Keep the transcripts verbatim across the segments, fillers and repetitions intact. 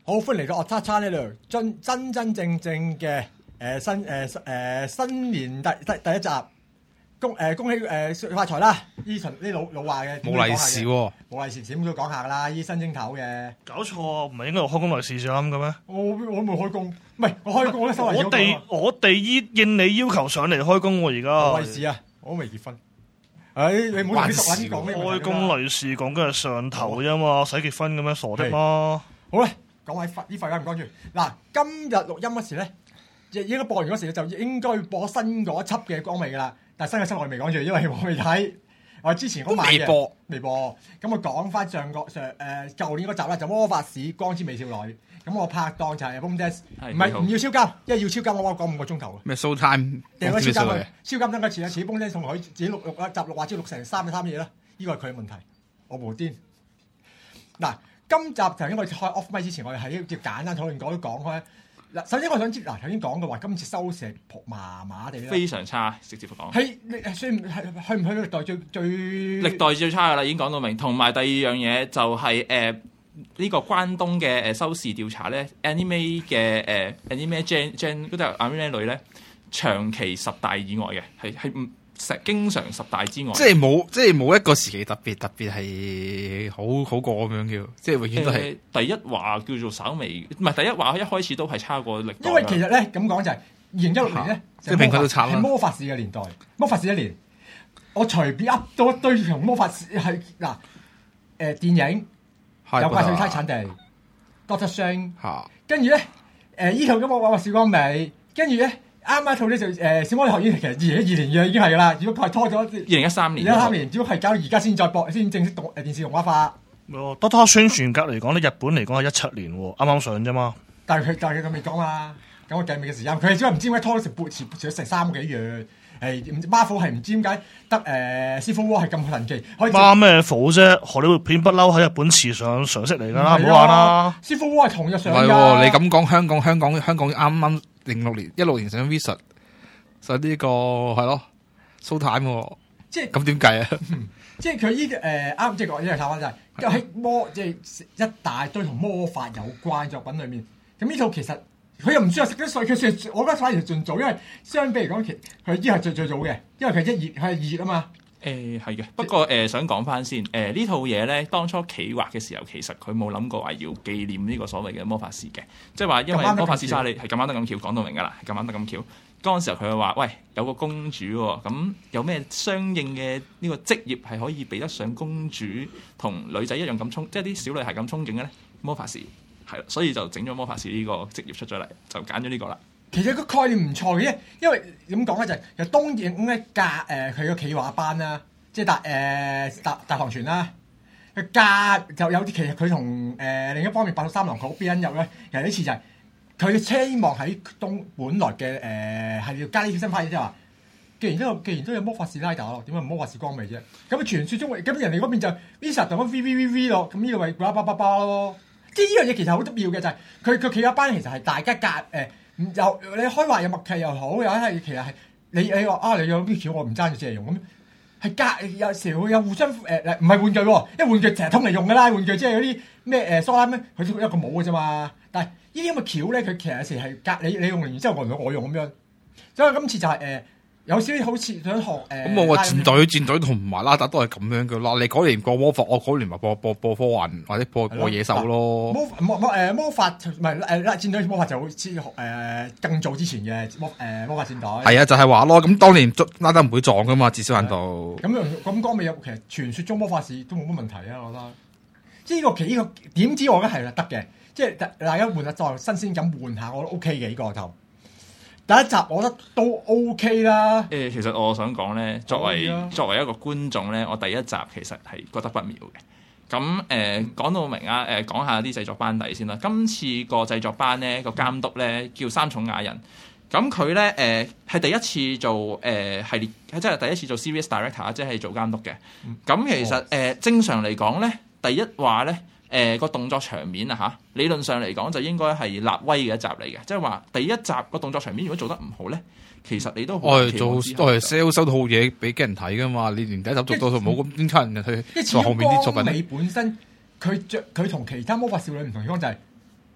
好歡迎嚟到惡叉叉呢度，真真真正正嘅誒、呃、新誒誒、呃、新年第第第一集，恭誒、呃、恭喜誒、呃、發財啦！呢純呢老老話嘅冇利是喎， 冇利是點都講下噶啦，呢新正頭嘅。 搞錯，唔係應該開工利是就啱嘅咩？ 我我冇開工，唔係我開工我都收利是。 我哋我哋依應你要求上嚟開工喎，而家冇利是啊！我都未結婚。誒，你唔好同啲熟撚講咩？ 開工利是講緊係上頭啫嘛，使結婚嘅咩？傻的嘛！ 好啦，講下呢廢話唔講住。嗱，今日錄音嗰時咧，亦應該播完嗰時就應該播新嗰一輯嘅光味噶啦。但係新嘅輯我哋未講住，因為我未睇。我之前嗰晚嘅未播， 未播。咁我講翻上個上誒舊年嗰集啦，就魔法使光之美少女。咁我拍檔就係 Boom Des， 唔係唔要超監，因為要超監我講五個鐘頭咩 show time 掟個超監去，超監得一次啊！似 Boom Des 同佢自己錄錄一集錄話，只錄成三日三夜啦。呢個係佢嘅問題，我無端。嗱，今集頭先我哋開 off mic之前，我哋係要簡單討論講都講開。嗱，首先我想知，嗱頭先講嘅話，今次收視麻麻地啦， 非常差，直接講。 係誒，算係去唔去到歷代最最歷代最差㗎啦，已經講到明。同埋第二樣嘢就係誒呢個關東嘅誒收視調查咧 ，anime 嘅誒 anime gen gen 嗰啲 anime 類咧，長期十大以外嘅，係係唔成經常十大之外。 即係冇，即係冇一個時期特別特別係好好過咁樣叫，即係永遠都係、 呃、第一話叫做稍微，唔係第一話一開始都係差過歷代。 因為其實咧咁講就係二零一六年咧， 即係評佢都差啦。 係魔法使嘅年代，魔法使一年，我隨便噏到一堆同魔法使係嗱誒電影。有怪獸差產地 Doctor Strange，跟住咧誒依套咁我話時光美，跟住咧啱啱套咧就誒小魔女學院，其實二零一二年嘅已經係噶啦，只不過係拖咗二零一三年， 二零一三年，只不過係搞到而家先再播，先正式動誒電視動畫化。 哦 ，Doctor Strange 全格嚟講咧，日本嚟講係一七年喎，啱啱上啫嘛。 但係佢但係佢未講嘛，咁我計未嘅時間，佢係只係唔知點解拖咗成半遲遲咗成三個幾月。係 Marvel 係唔知點解得誒 Civil War 係咁神奇，可以孖咩火啫？荷里活片不嬲喺日本時尚常識嚟㗎啦，唔好玩啦。 Civil War 係同日上㗎。 唔係喎，你咁講香港香港香港啱啱零六年一六年上 Visa，所以呢個係咯 show time 喎。 即係咁點計啊？ 即係佢呢個誒啱，即係講呢個睇法就係喺魔即係一大堆同魔法有關作品裏面，咁呢套其實。佢又唔算係食得碎，佢算我覺得反而盡早，因為相比嚟講，其佢依係最最早嘅，因為佢一熱，佢係二月啊嘛。 誒係嘅，不過誒、呃、想講翻先，誒、呃、呢套嘢咧，當初企劃嘅時候，其實佢冇諗過話要紀念呢個所謂嘅魔法使嘅，即係話因為魔法使沙利係咁啱得咁巧，講到明㗎啦，係咁啱得咁巧。嗰陣時候佢話：喂，有個公主喎、哦，咁有咩相應嘅呢個職業係可以比得上公主同女仔一樣咁憧，即係啲小女孩咁憧憬嘅咧？魔法使。係啦，所以就整咗魔法使呢個職業出咗嚟，就揀咗呢個啦。 其實個概念唔錯嘅，因為點講咧就係、是、其實東映咧架誒佢個企劃班啦，即係大誒、呃、大大堂傳啦，佢架就有啲其實佢同誒另一方面八十三郎好邊入咧，其實呢次就係佢希望喺東本來嘅誒係要加啲新派嘢，即係話，既然都既然都有魔法使拉打咯，點解唔魔法使光味啫？咁傳説中咁人哋嗰邊就 Visa 同翻 V V V V 咯，咁呢個咪巴巴巴巴咯。即係呢樣嘢其實好得意嘅就係佢佢企一班其實係大家隔誒，又、呃、你開話有默契又好，有係其實係你你話啊你有啲橋我唔爭住借用咁，係隔有時會有互相誒誒唔係玩具喎，因為玩具成日通嚟用㗎啦，玩具即係嗰啲咩誒梳啦咩，佢一個冇嘅啫嘛。但係呢啲咁嘅橋咧，佢其實有時係隔你你用完之後我用我用咁樣，所以今次就係、是、誒。呃有少少好似想學誒， 咁我話戰隊戰隊同埋拉打都係咁樣嘅咯。你嗰年播魔法，我嗰年咪播播播科幻或者播播野獸咯。 魔魔魔誒魔法唔係誒戰隊魔法就好似誒更早之前嘅魔誒魔法戰隊。 係啊，就係話咯。咁當年拉打唔會撞噶嘛，至少限度。 咁咁講未有，其實傳説中魔法使都冇乜問題啊，我覺得。即係呢個其呢個點知我覺得係啦得嘅，即係大家換下再新鮮咁換下，我都 OK 嘅呢個就。第一集我覺得都 OK 啦。誒、 呃，其實我想講咧，作為作為一個觀眾咧，我第一集其實係覺得不妙嘅。咁誒講到明啊，誒、呃、講下啲製作班底先啦。今次個製作班咧個監督咧叫三重雅人。咁佢咧誒係第一次做誒、呃、系列，即係第一次做 series director， 即係做監督嘅。咁、嗯、其實誒、哦呃、正常嚟講咧，第一話咧。誒、呃、個動作場面啊嚇，理論上嚟講就應該係立威嘅一集嚟嘅，即係話第一集個動作場面如果做得唔好咧，其實你都好。我係做， 我係 sell 收套嘢俾啲人睇噶嘛，你連第一集做到冇咁邊差人去做後面啲作品咧？ 你本身佢著佢同其他魔法少女唔同地方就係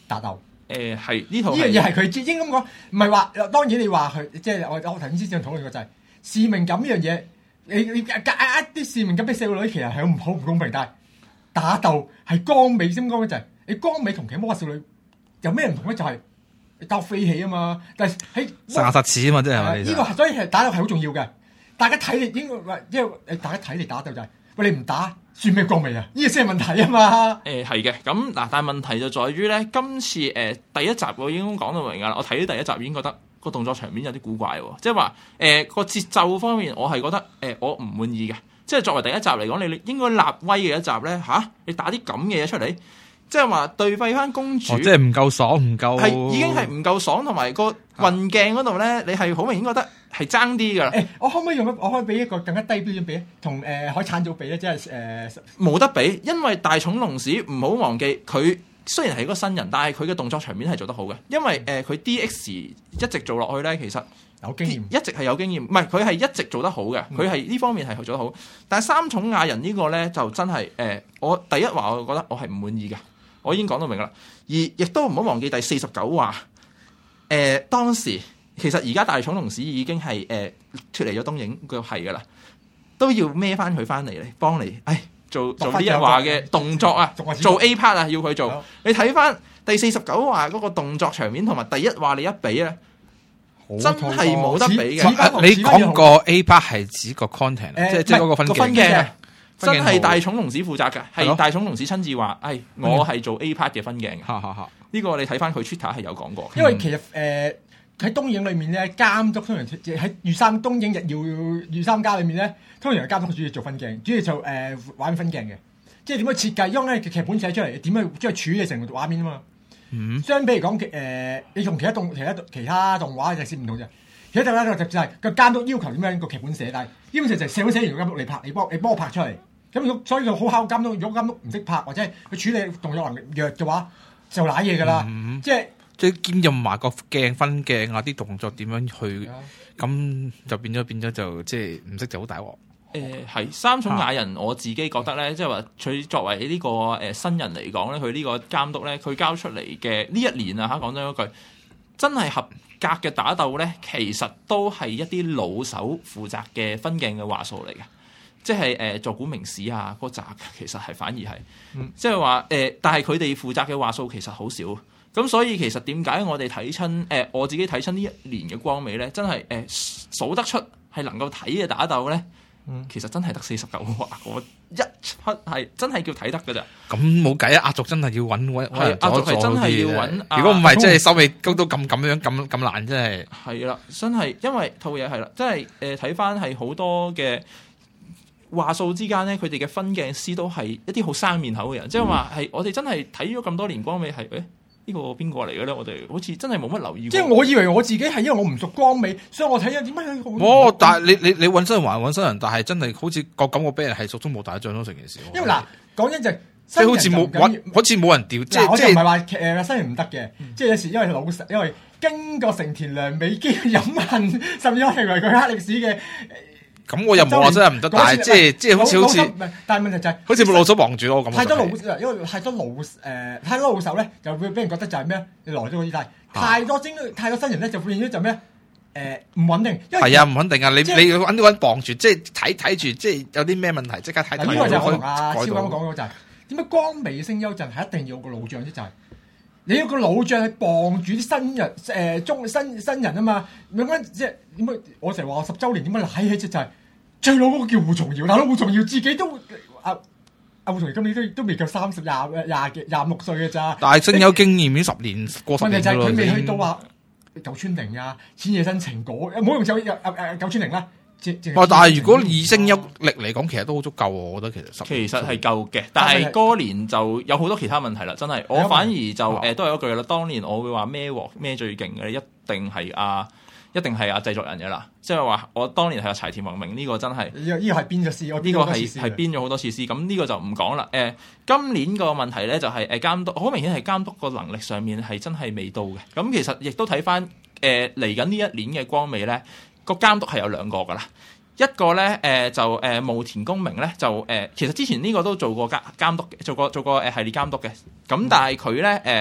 打鬥。 誒係呢套呢樣嘢係佢應該咁講，唔係話當然你話佢即係我我頭先之前討論過就係使命感呢樣嘢，你你夾硬啲使命感俾細路女其實係好唔好唔公平，但係打鬥係光美先講嘅就係你光美同其他魔法少女有咩唔同咧？就係、是、你鬥飛起啊嘛，但係喺實實似啊嘛，即係呢、這個所以係打鬥係好重要嘅，大家睇你應該話因為你大家睇你打鬥就係、是、喂你唔打。算咩光明啊？呢個先係問題啊嘛。 誒係嘅，咁嗱，但係問題就在於咧，今次誒、呃、第一集我已經講到明㗎啦。我睇咗第一集已經覺得個動作場面有啲古怪喎，即係話誒個節奏方面，我係覺得誒、呃、我唔滿意嘅。即係作為第一集嚟講，你應該立威嘅一集咧嚇、啊，你打啲咁嘅嘢出嚟，即係話對廢翻公主， 哦、即係唔夠爽，唔夠係已經係唔夠爽，同埋個運鏡嗰度咧，你係好明顯覺得係爭啲㗎啦。 誒，我可唔可以用我可以俾一個更加低標準比，同誒、呃、海產組比咧，即係誒冇得比，因為大寵龍史唔好忘記佢雖然係個新人，但係佢嘅動作場面係做得好嘅，因為誒佢、呃、D X 一直做落去咧，其實有經驗， 一直係有經驗，唔係佢係一直做得好嘅，佢係呢方面係做得好。但係三寵亞人呢個咧就真係誒、呃，我第一話我覺得我係唔滿意嘅，我已經講到明啦。而亦都唔好忘記第四十九話，誒、呃、當時。其實而家大寵龍史已經係誒脫離咗東映個係噶啦，都要孭翻佢翻嚟嚟幫你，誒做做呢一話嘅動作啊，做 A part 啊，要佢做。你睇翻第四十九話嗰個動作場面同埋第一話你一比咧，真係冇得比嘅。 你講個 A part 係指個 content，即係即係嗰個分分鏡，真係大寵龍史負責嘅，係咯大寵龍史親自話，誒我係做 A part 嘅分鏡嘅。 哈哈哈！ 呢個你睇翻佢 Twitter 係有講過。 因為其實誒。喺東映裏面咧，監督通常喺御三東映日耀御三家裏面咧，通常係監督主要做分鏡，主要做誒、呃、玩分鏡嘅，即係點樣設計，因為咧劇本寫出嚟點樣將佢處理成個畫面啊嘛。嗯、相比嚟講，誒、呃、你同其他動其他其他動畫就先唔同啫。其他動畫就就係個監督要求點樣個劇本寫，但係基本上就係寫好寫完個監督嚟拍，你幫你幫我拍出嚟。咁如果所以就好考監督，如果監督唔識拍或者係佢處理動作能力弱嘅話，就瀨嘢㗎啦。嗯、即係。 即係兼任埋個鏡分鏡啊，啲動作點樣去，咁就變咗變咗就即係唔識就好大鑊。 誒係三寵亞人，我自己覺得咧，即係話佢作為呢個誒新人嚟講咧，佢呢個監督咧，佢交出嚟嘅呢一年啊嚇，講真嗰句，真係合格嘅打鬥咧，其實都係一啲老手負責嘅分鏡嘅話數嚟嘅，即係誒座古明史啊嗰集，其實係反而係，嗯、即係話誒，但係佢哋負責嘅話數其實好少。咁所以其實點解我哋睇親誒我自己睇親呢一年嘅光美咧，真係誒、呃、數得出係能夠睇嘅打鬥咧，嗯、其實真係得四十九話，我一出係真係叫睇得㗎咋。 咁冇計啊！壓軸真係要揾揾係壓軸係真係要揾。 如果唔係，即係收尾高到咁咁樣咁咁難，真係。係啦，真係因為套嘢係啦，真係誒睇翻係好多嘅話數之間咧，佢哋嘅分鏡師都係一啲好生面口嘅人，即係話係我哋真係睇咗咁多年光美係誒。呢個邊個嚟嘅咧？我哋好似真係冇乜留意過。即係我以為我自己係因為我唔熟光美，所以我睇咗點解佢。 哦，但係你你你揾新人還揾新人，但係真係好似個感覺俾人係蜀中無大將咯，成件事。 因為嗱，講真就即係好似冇好似冇人調，即係即係唔係話誒新人唔得嘅，即係有時因為老實，因為經過成田良美基飲恨，甚至我認為佢黑歷史嘅。 咁我又冇話真係唔得，但係即係即係好似好似， 但係問題就係好似冇老手望住咯咁。 太多老，因為太多老誒太多老手咧，就會俾人覺得就係咩？你來咗嗰啲，但係太多精太多新人咧，就變咗就咩？誒唔穩定。係啊，唔穩定啊！你你揾揾傍住，即係睇睇住，即係有啲咩問題，即刻睇睇。 呢個就係我同阿超啱啱講嘅就係點解光美聲優陣係一定要有個老將啫？就係你要個老將去傍住啲新人誒中新新人啊嘛！點解即係點解？我成日話我十週年點解賴起隻就係。最老嗰個叫胡松堯，但係胡松堯自己都阿阿胡松堯今年都都未夠三十廿廿幾廿六歲嘅咋。但係真有經驗，已經十年過十年咯。問題就係佢未去到話九川翎啊、千野新情果，唔好用就誒誒九川翎啦。 但係如果以聲優力嚟講，其實都好足夠喎。我覺得其實其實係夠嘅，但係嗰年就有好多其他問題啦。真係，我反而就誒、呃、都係嗰句啦。當年我會話咩鑊咩最勁嘅，一定係阿。一定係啊製作人嘅啦，即係話我當年係阿柴田宏明呢、這個真係呢、這個呢、這個係編咗詩， 呢個係係編咗好多次詩，咁呢個就唔講啦。誒、呃，今年個問題咧就係誒監督，好明顯係監督個能力上面係真係未到嘅。咁其實亦都睇翻誒嚟緊呢一年嘅光美咧，個監督係有兩個噶啦，一個咧誒、呃、就誒霧、呃、田公明咧就誒、呃，其實之前呢個都做過監監督，做過做過誒系列監督嘅，咁但係佢咧誒。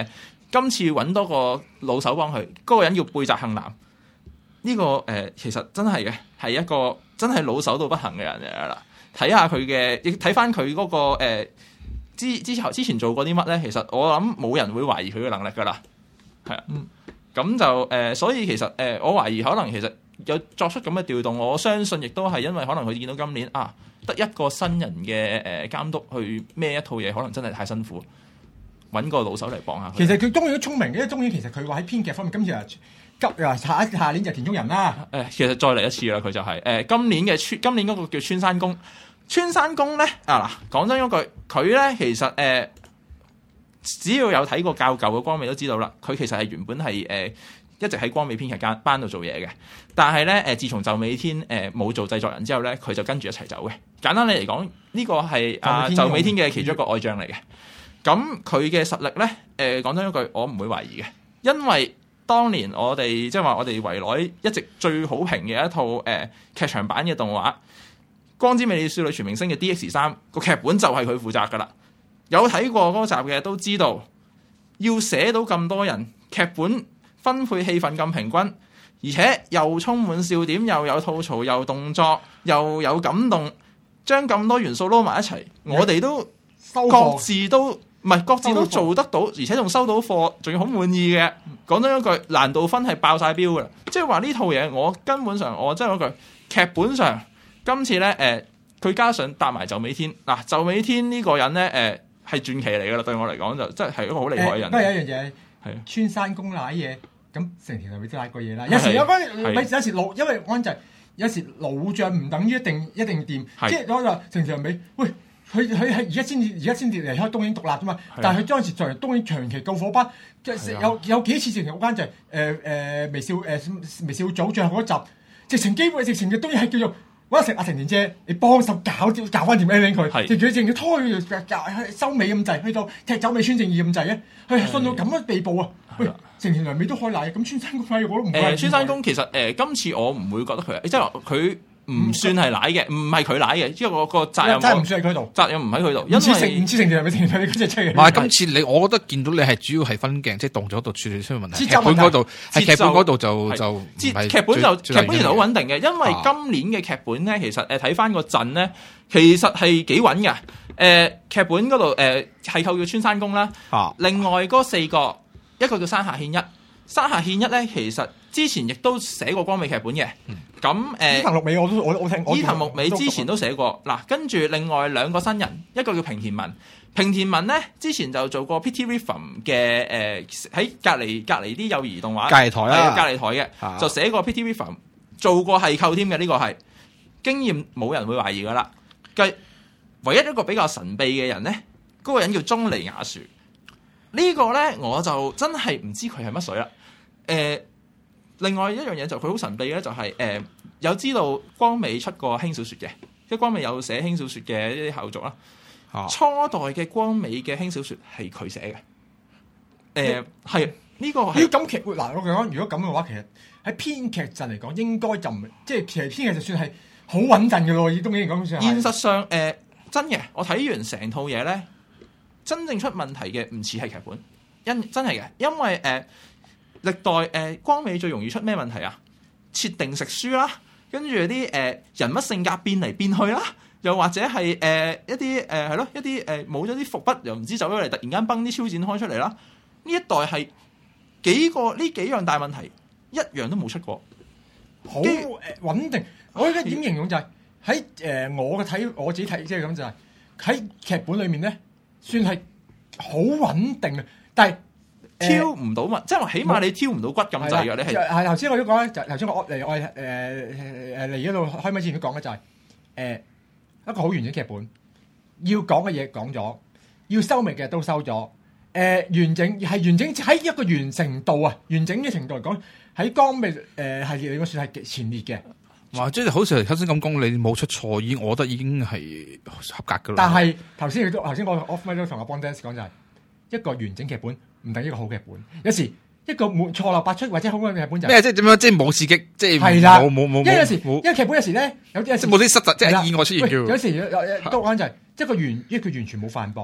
今次揾多個老手幫佢，嗰、那個人叫貝澤幸男。呢、這個誒、呃、其實真係嘅，係一個真係老手到不行嘅人嚟啦。睇下佢嘅，亦睇翻佢嗰個誒、呃、之之後之前做過啲乜咧？其實我諗冇人會懷疑佢嘅能力噶啦，係啊。咁、嗯、就誒、呃，所以其實誒、呃，我懷疑可能其實有作出咁嘅調動，我相信亦都係因為可能佢見到今年啊得一個新人嘅誒、呃、監督去孭一套嘢，可能真係太辛苦，揾個老手嚟幫下佢。 其實佢當然都聰明嘅，因為當然其實佢話喺編劇方面，今次啊急啊下一下年就田中人啦。誒、 呃，其實再嚟一次啦，佢就係、是、誒、呃、今年嘅村，今年嗰個叫川山公。川山公咧啊嗱，講真嗰句，佢咧其實誒、呃，只要有睇過較舊嘅光美都知道啦，佢其實係原本係誒、呃、一直喺光美編劇間班度做嘢嘅，但係咧誒，自從就美天誒冇、呃、做製作人之後咧，佢就跟住一齊走嘅。簡單嚟講，呢、這個係啊就美天嘅其中一個愛將嚟嘅。咁佢嘅實力咧，誒、呃、講真一句，我唔會懷疑嘅，因為當年我哋即係話我哋圍內一直最好評嘅一套誒、呃、劇場版嘅動畫。光之美少女全明星嘅 D X 三個劇本就係佢負責噶啦，有睇過嗰集嘅都知道，要寫到咁多人，劇本分配戲份咁平均，而且又充滿笑點，又有吐槽，又動作，又有感動，將咁多元素撈埋一齊，我哋都各自都唔係各自都做得到，而且仲收到貨，仲要好滿意嘅。講真一句，難度分係爆晒標噶啦，即係話呢套嘢，我根本上我真係嗰句劇本上。今次咧，誒、呃、佢加上搭埋就美天嗱，就美天呢個人咧，誒、呃、係傳奇嚟噶啦，對我嚟講就真係一個好厲害嘅人。 不過有一樣嘢係穿山公瀨嘢，咁成條係咪都瀨過嘢啦？有時有嗰咪有時老，因為安就有時老將唔等於一定一定掂，即係我話成條尾，喂佢佢係而家先至而家先至離開東映獨立啫嘛，但係佢當時作為東映長期救火班，有有幾次成條關就係誒誒微笑誒、呃、微笑組最後嗰集，直情基本直情嘅東映係叫做。我成阿成年姐，你幫手搞啲搞翻條 ending 佢，直佢淨要拖佢收尾咁滯，去到踢走尾村正義咁滯咧，佢信到咁嘅地步啊！喂，成條梁尾都開奶，咁穿山公我都唔誒， 穿山公其實誒、呃、今次我唔會覺得佢，即係話佢。唔算係奶嘅，唔係佢奶嘅，即係個個責任。 真係唔算係佢度， 責任唔喺佢度。 唔似成唔似成條係咪成條？你嗰隻出嘅。 唔係今次你，我覺得見到你係主要係分鏡，即係動作度處理出問題。劇本嗰度係劇本嗰度就就唔係。劇本就劇本其實好穩定嘅，因為今年嘅劇本咧，其實誒睇翻個陣咧，其實係幾穩嘅。誒、呃、劇本嗰度誒係扣叫穿山公啦。啊、另外嗰四個，一個叫山下憲一，山下憲一咧其實之前亦都寫過光美劇本嘅。嗯咁誒，伊藤六美我都我我聽， 伊藤六美之前都寫過嗱，跟住另外兩個新人，一個叫平田文，平田文咧之前就做過 Pretty Rhythm 嘅誒喺隔離隔離啲幼兒動畫， 隔離台啦， 隔離台嘅、啊、就寫過 Pretty Rhythm， 做過係扣添嘅呢個係經驗冇人會懷疑噶啦。計唯一一個比較神秘嘅人咧，嗰、那個人叫中尼雅樹，這個、呢個咧我就真係唔知佢係乜水啦，誒、呃。另外一樣嘢就佢好神秘咧，就係、是、誒、呃、有知道光美出過輕小說嘅，即係光美有寫輕小說嘅一啲後續啦。啊、初代嘅光美嘅輕小說係佢寫嘅。誒係呢個係咁劇嗱，我講如果咁嘅話，其實喺編劇陣嚟講，應該就唔即係其實編劇就算係好穩陣嘅咯。以東映嚟講，算係現實上誒、呃、真嘅。我睇完成套嘢咧，真正出問題嘅唔似係劇本，因真係嘅，因為誒。呃歷代誒、呃、光美最容易出咩問題啊？設定食書啦，跟住啲誒人物性格變嚟變去啦，又或者係誒、呃、一啲誒係咯一啲誒冇咗啲伏筆，又唔知走咗嚟，突然間崩啲超展開出嚟啦。呢一代係幾個呢幾樣大問題，一樣都冇出過， 好誒、呃、穩定。我而家點形容就係喺誒我嘅睇我自己睇即係咁就係、是、喺劇本裏面咧，算係好穩定嘅，但係。 挑唔到嘛，即係話起碼你挑唔到骨咁滯㗎，你係係頭先我都講咧，就頭先我嚟我誒誒誒嚟呢度開咪之前都講嘅就係、是、誒、呃、一個好完整劇本，要講嘅嘢講咗，要收尾嘅都收咗，誒、呃、完整係完整喺一個完成度啊，完整嘅程度嚟講，喺光美誒系列嚟講算係前列嘅。 哇！即係好似頭先咁講，你冇出錯，已經我覺得已經係合格㗎啦。 但係頭先佢都頭先我 off mic 都同阿 Bondance 講就係、是、一個完整劇本。唔等於一個好劇本，有時一個錯漏百出或者好嘅劇本就咩？即係點樣？即係冇刺激，即係係啦， 冇冇冇。 因為有時，因為劇本有時咧，有啲有時冇啲失實，即係意外出現。 有時都講就係一個完，一個完全冇反駁，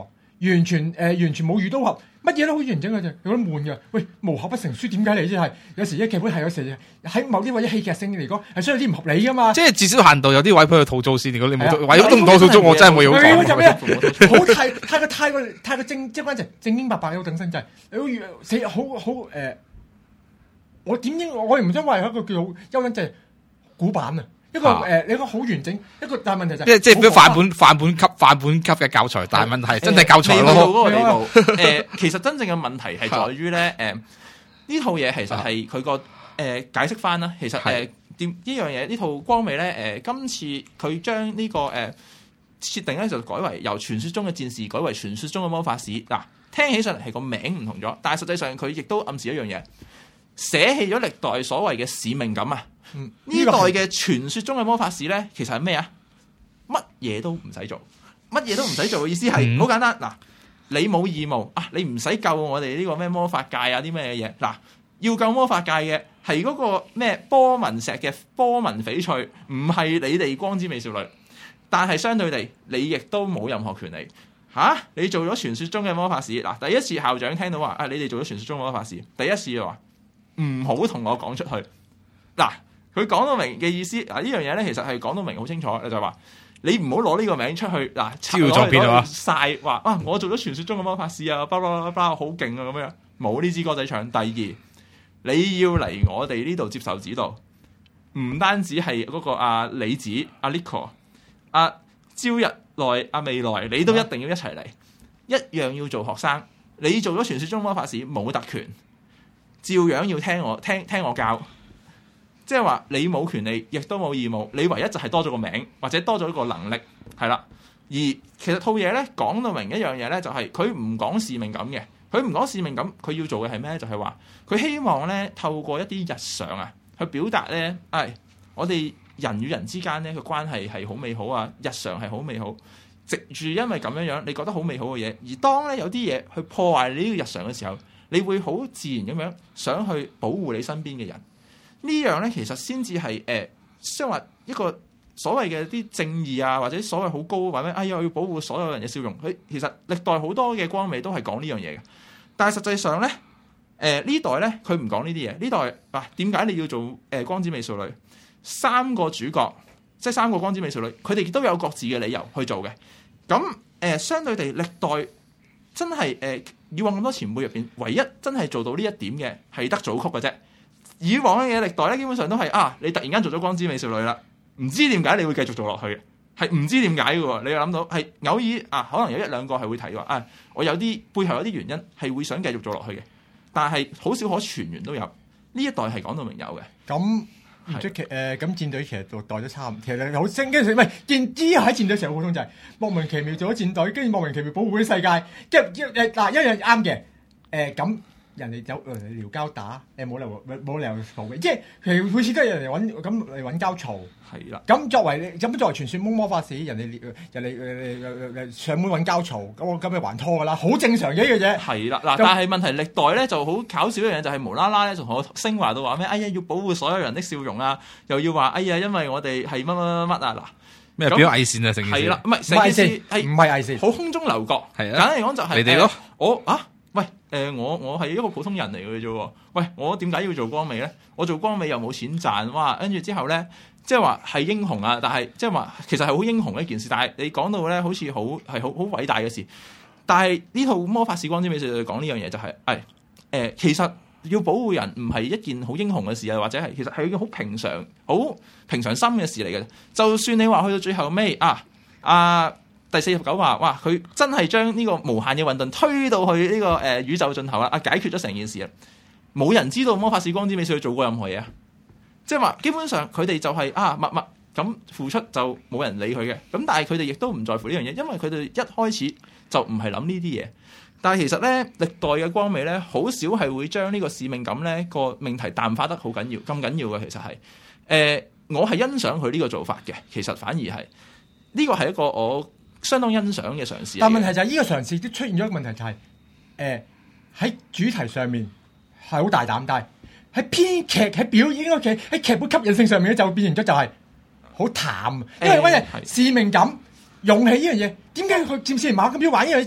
完全誒、呃、完全冇遇到合，乜嘢都好完整嘅啫，有啲悶嘅。喂，無合不成書，點解嚟？即係有時啲劇本係有時喺某啲位戲劇性嚟講係需要啲唔合理噶嘛。即係至少限度有啲位俾佢吐槽先，如果你冇位都唔吐槽，我真係冇嘢好講。 好太太過太過太過正，即係關就正經八百有等身就係你好似死好好誒，我點應我唔想話係一個叫優等就係古板啊。一個誒，你一個好完整，一個但係問題就係即係範本範本級範本級嘅教材，但係問題真係教材咯。 嗰個地步誒，其實真正嘅問題係在於咧誒，呢套嘢其實係佢個誒解釋翻啦。其實誒點呢樣嘢呢套光美咧誒，今次佢將呢個誒設定咧就改為由傳說中嘅戰士改為傳說中嘅魔法使。嗱，聽起上嚟係個名唔同咗，但係實際上佢亦都暗示一樣嘢，捨棄咗歷代所謂嘅使命感啊。呢、嗯、代嘅傳說中嘅魔法使咧，其實係咩啊？乜嘢都唔使做，乜嘢都唔使做嘅意思係好簡單。嗱，你冇義務啊，你唔使救我哋呢個咩魔法界啊啲咩嘢。嗱，要救魔法界嘅係嗰個咩波紋石嘅波紋翡翠，唔係你哋光之美少女。但係相對地，你亦都冇任何權利吓、啊。你做咗傳說中嘅魔法使，嗱，第一次校長聽到話啊，你哋做咗傳說中嘅魔法使，第一次就話唔好同我講出去。嗱。佢講到明嘅意思，嗱呢樣嘢咧，其實係講到明好清楚，就係話你唔好攞呢個名出去，嗱， 招咗邊啊？ 晒話啊，我做咗傳說中嘅魔法師啊，巴拉巴拉，好勁啊咁樣，冇呢支歌仔唱。第二，你要嚟我哋呢度接受指導，唔單止係嗰個阿李子、阿 Nico、阿朝日內、阿未來，你都一定要一齊嚟，一樣要做學生。你做咗傳說中魔法師冇特權，照樣要聽我聽聽我教。即係話你冇權利，亦都冇義務，你唯一就係多咗個名或者多咗一個能力，係啦。而其實套嘢咧講到明一樣嘢咧，就係佢唔講使命感嘅，佢唔講使命感，佢要做嘅係咩？就係話佢希望咧透過一啲日常啊，去表達咧，誒、哎，我哋人與人之間咧個關係係好美好啊，日常係好美好。藉住因為咁樣樣，你覺得好美好嘅嘢，而當咧有啲嘢去破壞你呢個日常嘅時候，你會好自然咁樣想去保護你身邊嘅人。呢樣咧，其實先至係誒，即係話一個所謂嘅啲正義啊，或者所謂好高或者哎呀，我要保護所有人嘅笑容。佢其實歷代好多嘅光美都係講呢樣嘢嘅，但係實際上咧，誒、呃、呢代咧佢唔講呢啲嘢。呢代啊，點解你要做誒、呃、光之美少女？三個主角，即係三個光之美少女，佢哋都有各自嘅理由去做嘅。咁誒、呃，相對地，歷代真係誒、呃、以往咁多前輩入邊，唯一真係做到呢一點嘅係得組曲嘅啫。以往嘅嘢歷代咧，基本上都係啊，你突然間做咗光之美少女啦，唔知點解你會繼續做落去嘅，係唔知點解嘅喎。你又諗到係偶爾啊，可能有一兩個係會提話啊，我有啲背後有啲原因係會想繼續做落去嘅，但係好少可全員都有。呢一代係講到明有嘅。 咁唔出奇誒，咁、呃、戰隊其實就代咗差唔，其實好升，跟住唔係戰之後喺戰隊成日好普通就係莫名其妙做咗戰隊，跟住莫名其妙保護啲世界，跟住誒嗱一樣啱嘅誒咁。人哋走嚟撩交打，誒冇理由冇理由嘈嘅，即係其實每次都係人嚟揾咁嚟揾交嘈。係啦。咁作為咁作為傳説魔魔法使，人哋人哋誒誒上門揾交嘈，咁我咁咪還拖㗎啦，好正常嘅一樣嘢。係啦，嗱，但係問題歷代咧就好搞笑一樣，就係無啦啦咧就同我升華到話咩？哎呀，要保護所有人的笑容啊，又要話哎呀，因為我哋係乜乜乜乜啊嗱。 咩表偽善啊？成件事係啦， 唔係成件事係唔係偽善？ 好空中樓閣。係啊。簡單嚟講就係你哋咯， 我啊。喂，誒、呃、我我係一個普通人嚟嘅啫喎，喂，我點解要做光美咧？我做光美又冇錢賺，哇！跟住之後咧，即係話係英雄啊，但係即係話其實係好英雄嘅一件事，但係你講到咧好似好係好好偉大嘅事，但係呢套魔法使光之美少女講呢樣嘢就係、是，誒、哎、誒、呃、其實要保護人唔係一件好英雄嘅事啊，或者係其實係一件好平常、好平常心嘅事嚟嘅。就算你話去到最後尾啊啊！第四十九話，哇！佢真係將呢個無限嘅混沌推到去呢、這個誒、呃、宇宙盡頭啦！啊，解決咗成件事啦！冇人知道魔法使光之美少女做過任何嘢啊！即係話基本上佢哋就係、是、啊默默咁付出，就冇人理佢嘅。咁但係佢哋亦都唔在乎呢樣嘢，因為佢哋一開始就唔係諗呢啲嘢。但係其實咧，歷代嘅光美咧，好少係會將呢個使命感咧個命題淡化得好緊要，咁緊要嘅其實係誒、呃，我係欣賞佢呢個做法嘅。其實反而係呢個係一個我相當欣賞嘅嘗試，但問題就係呢個嘗試都出現咗一個問題，就係誒喺主題上面係好大膽，但係喺編劇喺表演嗰劇喺劇本吸引性上面咧就變成咗就係好淡，因為乜嘢使命感、勇氣呢樣嘢，點解佢佔士馬咁要玩呢樣嘢就係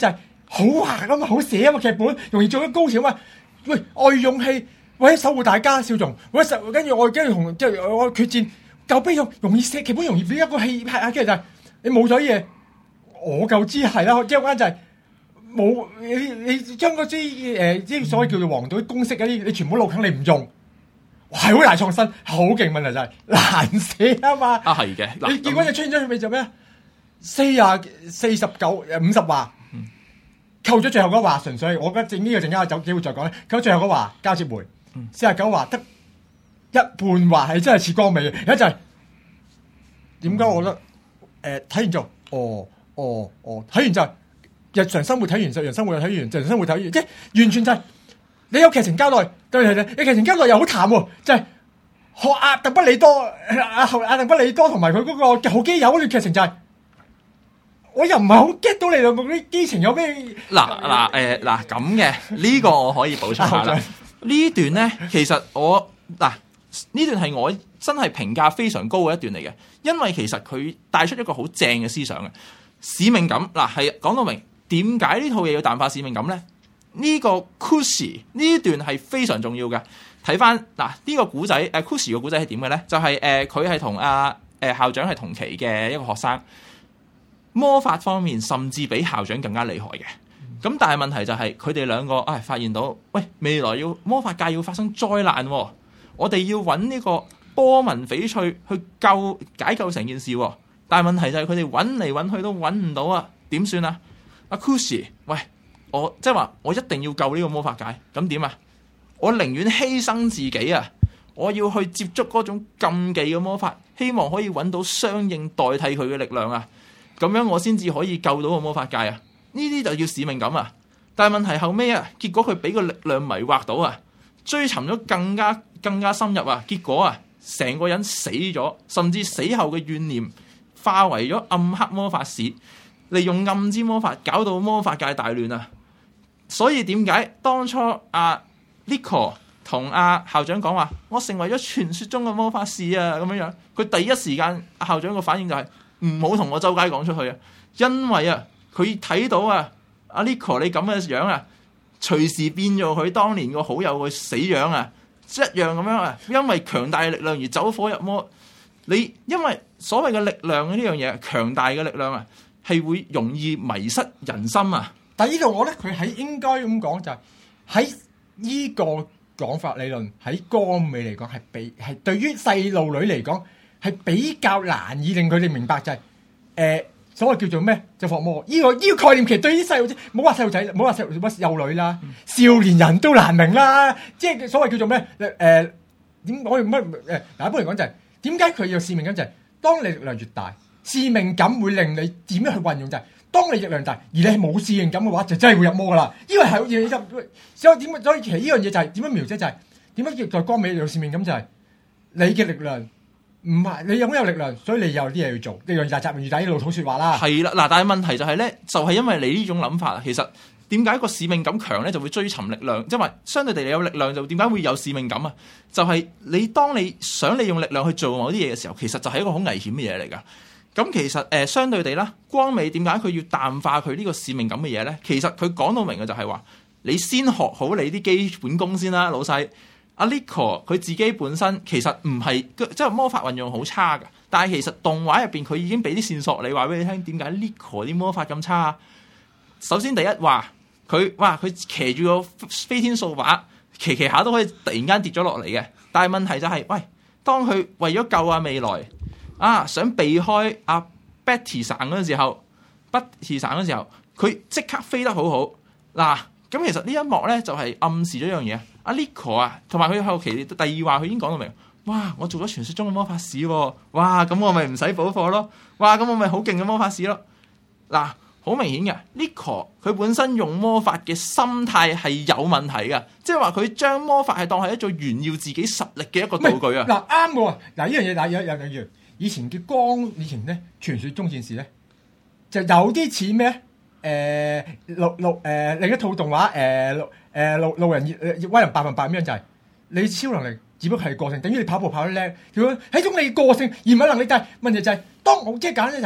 好滑啊嘛，好寫啊嘛，劇本容易做咗高潮啊嘛。喂，我要勇氣，為咗守護大家，少總，我實跟住我跟住同即係我決戰，夠悲勇，容易寫劇本，容易俾一個戲拍下，跟住就係你冇咗嘢，我夠知係啦，即係嗰間就係冇你你將嗰啲誒啲所謂叫做黃隊公式嗰啲，你全部老坑你唔用。係好大創新，好勁，問題就係難寫啊嘛！ 啊係嘅， 你結果就出現咗佢咪就咩啊？四廿四十九誒五十話，扣咗最後嗰話，純粹我覺得正呢個陣間有機會再講咧。扣咗最後嗰話交接回，四廿九話得一半話係真係似光尾嘅，有一就係點解我覺得誒睇完就哦哦哦睇完就係日常生活睇完，日常生活又睇完，日常生活睇完，即係完全就係。你有劇情交代，對係咧，你劇情交代又好淡喎，就係、是、學阿鄧不利多，阿後阿鄧不利多同埋佢嗰個好基友嗰段劇情就係、是，我又唔係好 get 到你兩個啲基情有咩？ 嗱嗱誒嗱咁嘅呢個我可以補充下啦。呢段咧其實我嗱呢段係我真係評價非常高嘅一段嚟嘅，因為其實佢帶出一個好正嘅思想嘅使命感。嗱係講到明點解呢套嘢要淡化使命感咧？呢個 Kushi 呢段係非常重要嘅。睇翻嗱呢個古仔，誒 Kushi 個古仔係點嘅咧？就係誒佢係同阿誒校長係同期嘅一個學生，魔法方面甚至比校長更加厲害嘅。咁但係問題就係佢哋兩個唉、哎、發現到，喂未來要魔法界要發生災難、哦，我哋要揾呢個波紋翡翠去救解救成件事、哦。但係問題就係佢哋揾嚟揾去都揾唔到啊，點算啊？阿 Kushi， 喂！我即係話，我一定要救呢個魔法界，咁點啊？我寧願犧牲自己啊！我要去接觸嗰種禁忌嘅魔法，希望可以揾到相應代替佢嘅力量啊！咁樣我先至可以救到個魔法界啊！呢啲就叫使命感啊！但係問題後尾啊，結果佢俾個力量迷惑到啊，追尋咗更加更加深入啊！結果啊，成個人死咗，甚至死後嘅怨念化為咗暗黑魔法使，利用暗之魔法搞到魔法界大亂啊！所以點解當初阿 Nico 同阿校長講話，我成為咗傳說中嘅魔法師啊咁樣樣，佢第一時間阿校長個反應就係唔好同我周街講出去啊，因為啊佢睇到啊阿 Nico 你咁嘅樣啊，隨時變咗佢當年個好友個死樣啊，一樣咁樣啊，因為強大嘅力量而走火入魔。你因為所謂嘅力量呢樣嘢，強大嘅力量啊，係會容易迷失人心啊。 但係呢度我覺得佢喺應該咁講就係喺呢個講法理論喺光美嚟講係比係對於細路女嚟講係比較難以令佢哋明白就係、是、誒、呃、所謂叫做咩就伏魔呢個呢、這個概念，其實對於細路仔冇話細路仔冇話細路乜幼女啦，嗯、少年人都難明啦，即係所謂叫做咩誒點我用乜誒嗱一般嚟講就係點解佢有使命感就係、是、當你力量越大，使命感會令你點樣去運用就係、是。當你力量大，而你係冇使命感嘅話，就真係會入魔噶啦。因為係嘢入，所以點？所以其實呢樣嘢就係點樣描寫就係點樣叫在光美有使命感就係、是、你嘅力量唔係你擁有力量，所以你有啲嘢要做。力量越大，責任越大，呢老土説話啦。 係啦，嗱，但係問題就係、是、咧，就係、是、因為你呢種諗法，其實點解個使命感強咧，就會追尋力量，即係話相對地你有力量就點解會有使命感啊？就係、是、你當你想利用力量去做某啲嘢嘅時候，其實就係一個好危險嘅嘢嚟㗎。咁其實誒、呃、相對地啦，光美點解佢要淡化佢呢個使命感嘅嘢咧？其實佢講到明嘅就係話，你先學好你啲基本功先啦，老細。阿 Nico 佢自己本身其實唔係即係魔法運用好差㗎，但係其實動畫入邊佢已經俾啲線索你話俾你聽，點解 Nico 啲魔法咁差啊？首先第一話佢哇佢騎住個飛天掃把，騎騎下都可以突然間跌咗落嚟嘅。但係問題就係、是，喂，當佢為咗救啊未來。啊！想避開阿 Betty 神嗰陣時候，Betty 神嗰陣時候，佢即刻飛得好好。嗱、啊，咁其實呢一幕咧就係、是、暗示咗一樣嘢。阿 Nico 啊，同埋佢後期第二話佢已經講到明，哇！我做咗傳說中嘅魔法使喎，哇！咁我咪唔使補課咯，哇！咁我咪好勁嘅魔法使咯。嗱、啊，好明顯嘅 Nico 佢本身用魔法嘅心態係有問題嘅，即係話佢將魔法係當係一種炫耀自己實力嘅一個道具啊。嗱， 啱嘅喎，嗱呢樣嘢嗱有有有有。以前嘅光，以前咧傳說中戰士咧，就有啲似咩？誒路路誒另一套動畫誒路誒路路人誒威能百分百咁樣就係、是、你超能力，只不過係個性，等於你跑步跑得叻，佢係一種你個性而唔係能力。但係問題就係、是、當我即係簡單就係、是、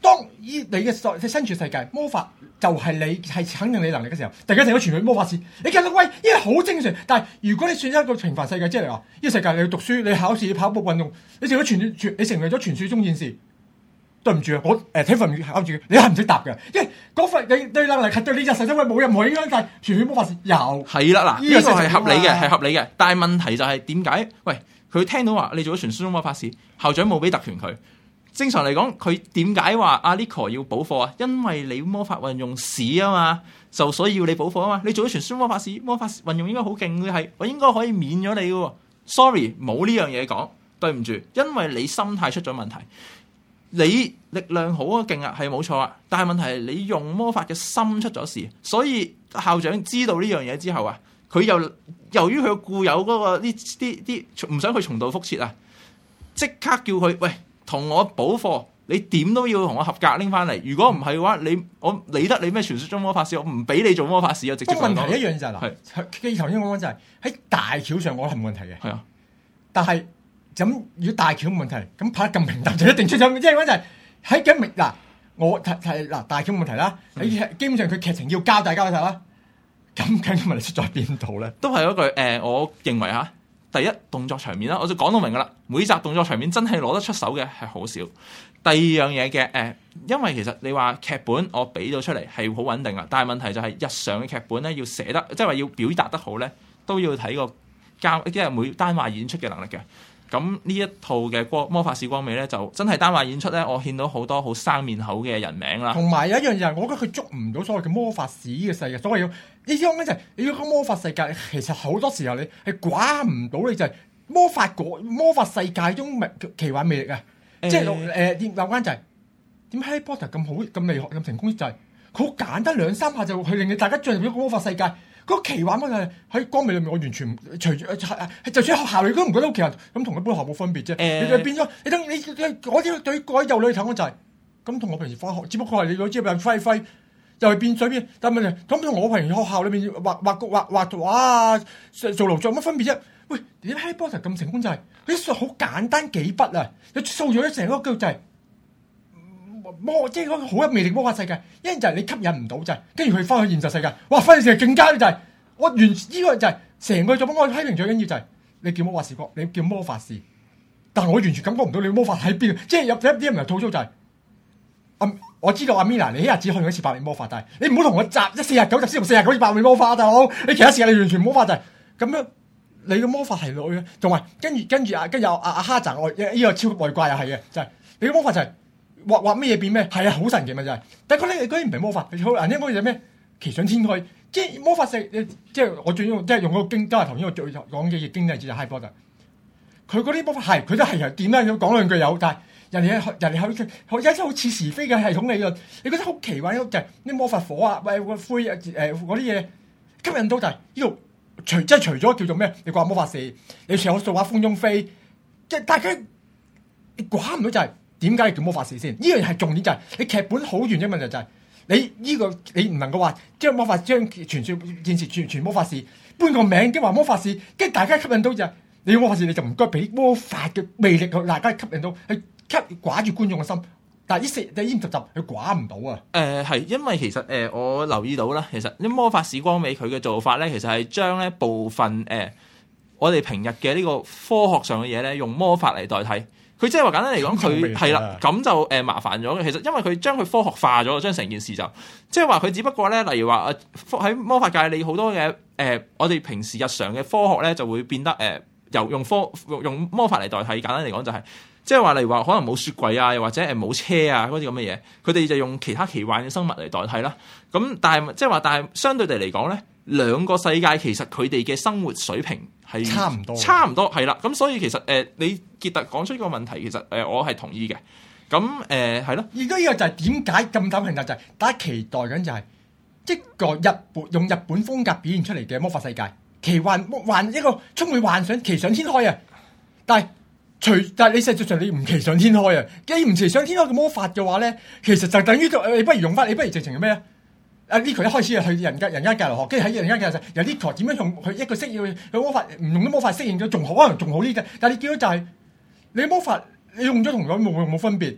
當依你嘅身處世界魔法就係你係肯定你能力嘅時候，大家成個傳去魔法師，你覺得喂呢個好正常。但係如果你選擇一個平凡世界，即係你話呢個世界你要讀書、你考試、你跑步運動，你成咗傳傳，你成為咗傳説中戰士。對唔住啊，我誒睇份考住，你係唔識答嘅，因為嗰份你對能力係對你日常生活冇任何影響，但係傳説魔法師有。係啦，嗱呢個係合理嘅，係合理嘅。但係問題就係點解？喂，佢聽到話你做咗傳説中魔法師，校長冇俾特權佢。正常嚟講，佢點解話阿 Nico 要補課啊？因為你魔法運用屎啊嘛，就所以要你補課啊嘛。你做咗傳説魔法師，魔法運用應該好勁嘅係，我應該可以免咗你嘅。Sorry， 冇呢樣嘢講，對唔住，因為你心態出咗問題。你力量好啊，勁啊，係冇錯啊，但係問題係你用魔法嘅心出咗事，所以校長知道呢樣嘢之後啊，佢又由於佢固有嗰、那個呢啲啲唔想佢重蹈覆轍啊，即刻叫佢喂同我補課，你點都要同我合格拎翻嚟。如果唔係嘅話，你我理得你咩傳説中魔法師，我唔俾你做魔法師啊！直接講。 問題一樣就係、是、嗱，佢頭先講就係、是、喺大橋上我係冇問題嘅，係啊，但係。咁如果大橋冇問題，咁拍得咁平淡就一定出咗，即係講就係喺緊明嗱，我睇睇嗱大橋冇問題啦，喺、嗯、基本上佢劇情要交大家嘅時候啦，咁究竟問題出在邊度咧？ 都係嗰句誒、呃，我認為嚇，第一動作場面啦，我就講到明噶啦，每集動作場面真係攞得出手嘅係好少。第二樣嘢嘅誒，因為其實你話劇本我俾到出嚟係好穩定啊，但係問題就係日常嘅劇本咧要寫得，即係話要表達得好咧，都要睇個交即係每單話演出嘅能力嘅。咁呢一套嘅光魔法使光美咧，就真係單話演出咧，我見到好多好生面口嘅人名啦。 同埋有一樣嘢，我覺得佢捉唔到所謂嘅魔法使嘅世界。所謂要呢啲講緊就係你要講魔法世界，其實好多時候你係寡唔到你就係魔法嗰魔法世界中奇幻魅力啊！欸、即係誒有關就係點解 Harry Potter 咁好咁厲害咁成功就係佢好簡單兩三下就去令你大家進入咗個魔法世界。嗰、那個奇幻乜嘢喺光美裏面，我完全唔隨住係就算學校你都唔覺得好奇幻，咁同一般學冇分別啫。欸、你就變咗，你等你我啲對嗰啲幼女嚟睇我就係、是、咁，同我平時返學，只不過係你攞支筆揮揮，又係變水變。但係問題咁同我平時學校裏面畫畫畫畫畫啊，做勞作乜分別啫？喂，點解 Harry Potter 咁成功就係佢術好簡單幾筆啊，你掃咗成個叫就係、是。魔即係嗰個好有魅力魔法世界，一就係你吸引唔到就係，跟住佢翻去現實世界，哇！翻去世界更加就係、是，我完呢、這個就係、是、成個作品我批評最緊要就係、是，你叫魔法師哥，你叫魔法師，但係我完全感覺唔到你魔法喺邊，即係有啲人吐槽就係、是，啊我知道阿 Mina 你一日只可以用一次百面魔法，但係你唔好同我集一四十九集先用四十九次百面魔法，大佬，你其他時間你完全魔法就係、是、咁樣，你嘅魔法係女嘅，同埋跟住跟住啊跟住阿阿哈澤我呢個超級外掛又係嘅，就係、是、你嘅魔法就係、是。畫畫咩嘢變咩？係啊，好神奇咪就係、是。但係佢咧，嗰啲唔係魔法，好人應該就咩？奇想天開，即係魔法世，即係我最用，即係用嗰個經，都係頭先我最講嘅易經例子就 Harry Potter。佢嗰啲魔法係，佢都係點咧？要講兩句有，但係人哋人哋係好，有啲好似是非嘅系統嚟嘅。你覺得好奇怪就係、是、啲魔法火啊，喂個灰啊，誒嗰啲嘢吸引到就係呢度。除即係除咗叫做咩？你掛魔法師，你上數下風中飛，即係大家你掛唔到就係、是。點解你叫魔法師先？呢樣係重點就係、是、你劇本好完嘅問題就係、是、你呢、這個你唔能夠話將魔法將傳說件事傳傳魔法師搬個名，跟話魔法師，跟大家吸引到就係、是、你魔法師你就唔該俾魔法嘅魅力去大家吸引到，去吸寡住觀眾嘅心。但係呢四第呢五十集佢寡唔到啊。誒係、 呃、因為其實誒、呃、我留意到啦，其實啲魔法使光美佢嘅做法咧，其實係將咧部分誒、呃、我哋平日嘅呢個科學上嘅嘢咧，用魔法嚟代替。佢即係話簡單嚟講，佢係啦，咁就誒、呃、麻煩咗嘅。其實因為佢將佢科學化咗，將成件事就即係話佢只不過咧，例如話誒喺魔法界，你好多嘅誒、呃，我哋平時日常嘅科學咧就會變得誒由、呃、用科用魔法嚟代替。簡單嚟講就係、是、即係話例如話可能冇雪櫃啊，又或者誒冇車啊嗰啲咁嘅嘢，佢哋就用其他奇幻嘅生物嚟代替啦。咁但係即係話，但係相對地嚟講咧，兩個世界其實佢哋嘅生活水平係差唔多， 差唔多係啦。咁所以其實誒、呃，你傑特講出呢個問題，其實誒、呃、我係同意嘅。咁誒係咯。而家呢個就係點解咁大評價就係、是、大家期待緊就係一個日本用日本風格表現出嚟嘅魔法世界，奇幻幻一個充滿幻想、奇想天開啊！但係除但係你實際上你唔奇想天開啊，既唔奇想天開嘅魔法嘅話咧，其實就等於你不如用翻，你不如直情係咩啊？啊！呢個一開始係去人家人家教留學，跟住喺人家教就由呢個點樣用佢一個適應佢魔法，唔用啲魔法適應咗，仲好可能仲好啲嘅。但係你見到就係、是、你魔法你用咗同佢冇冇分別，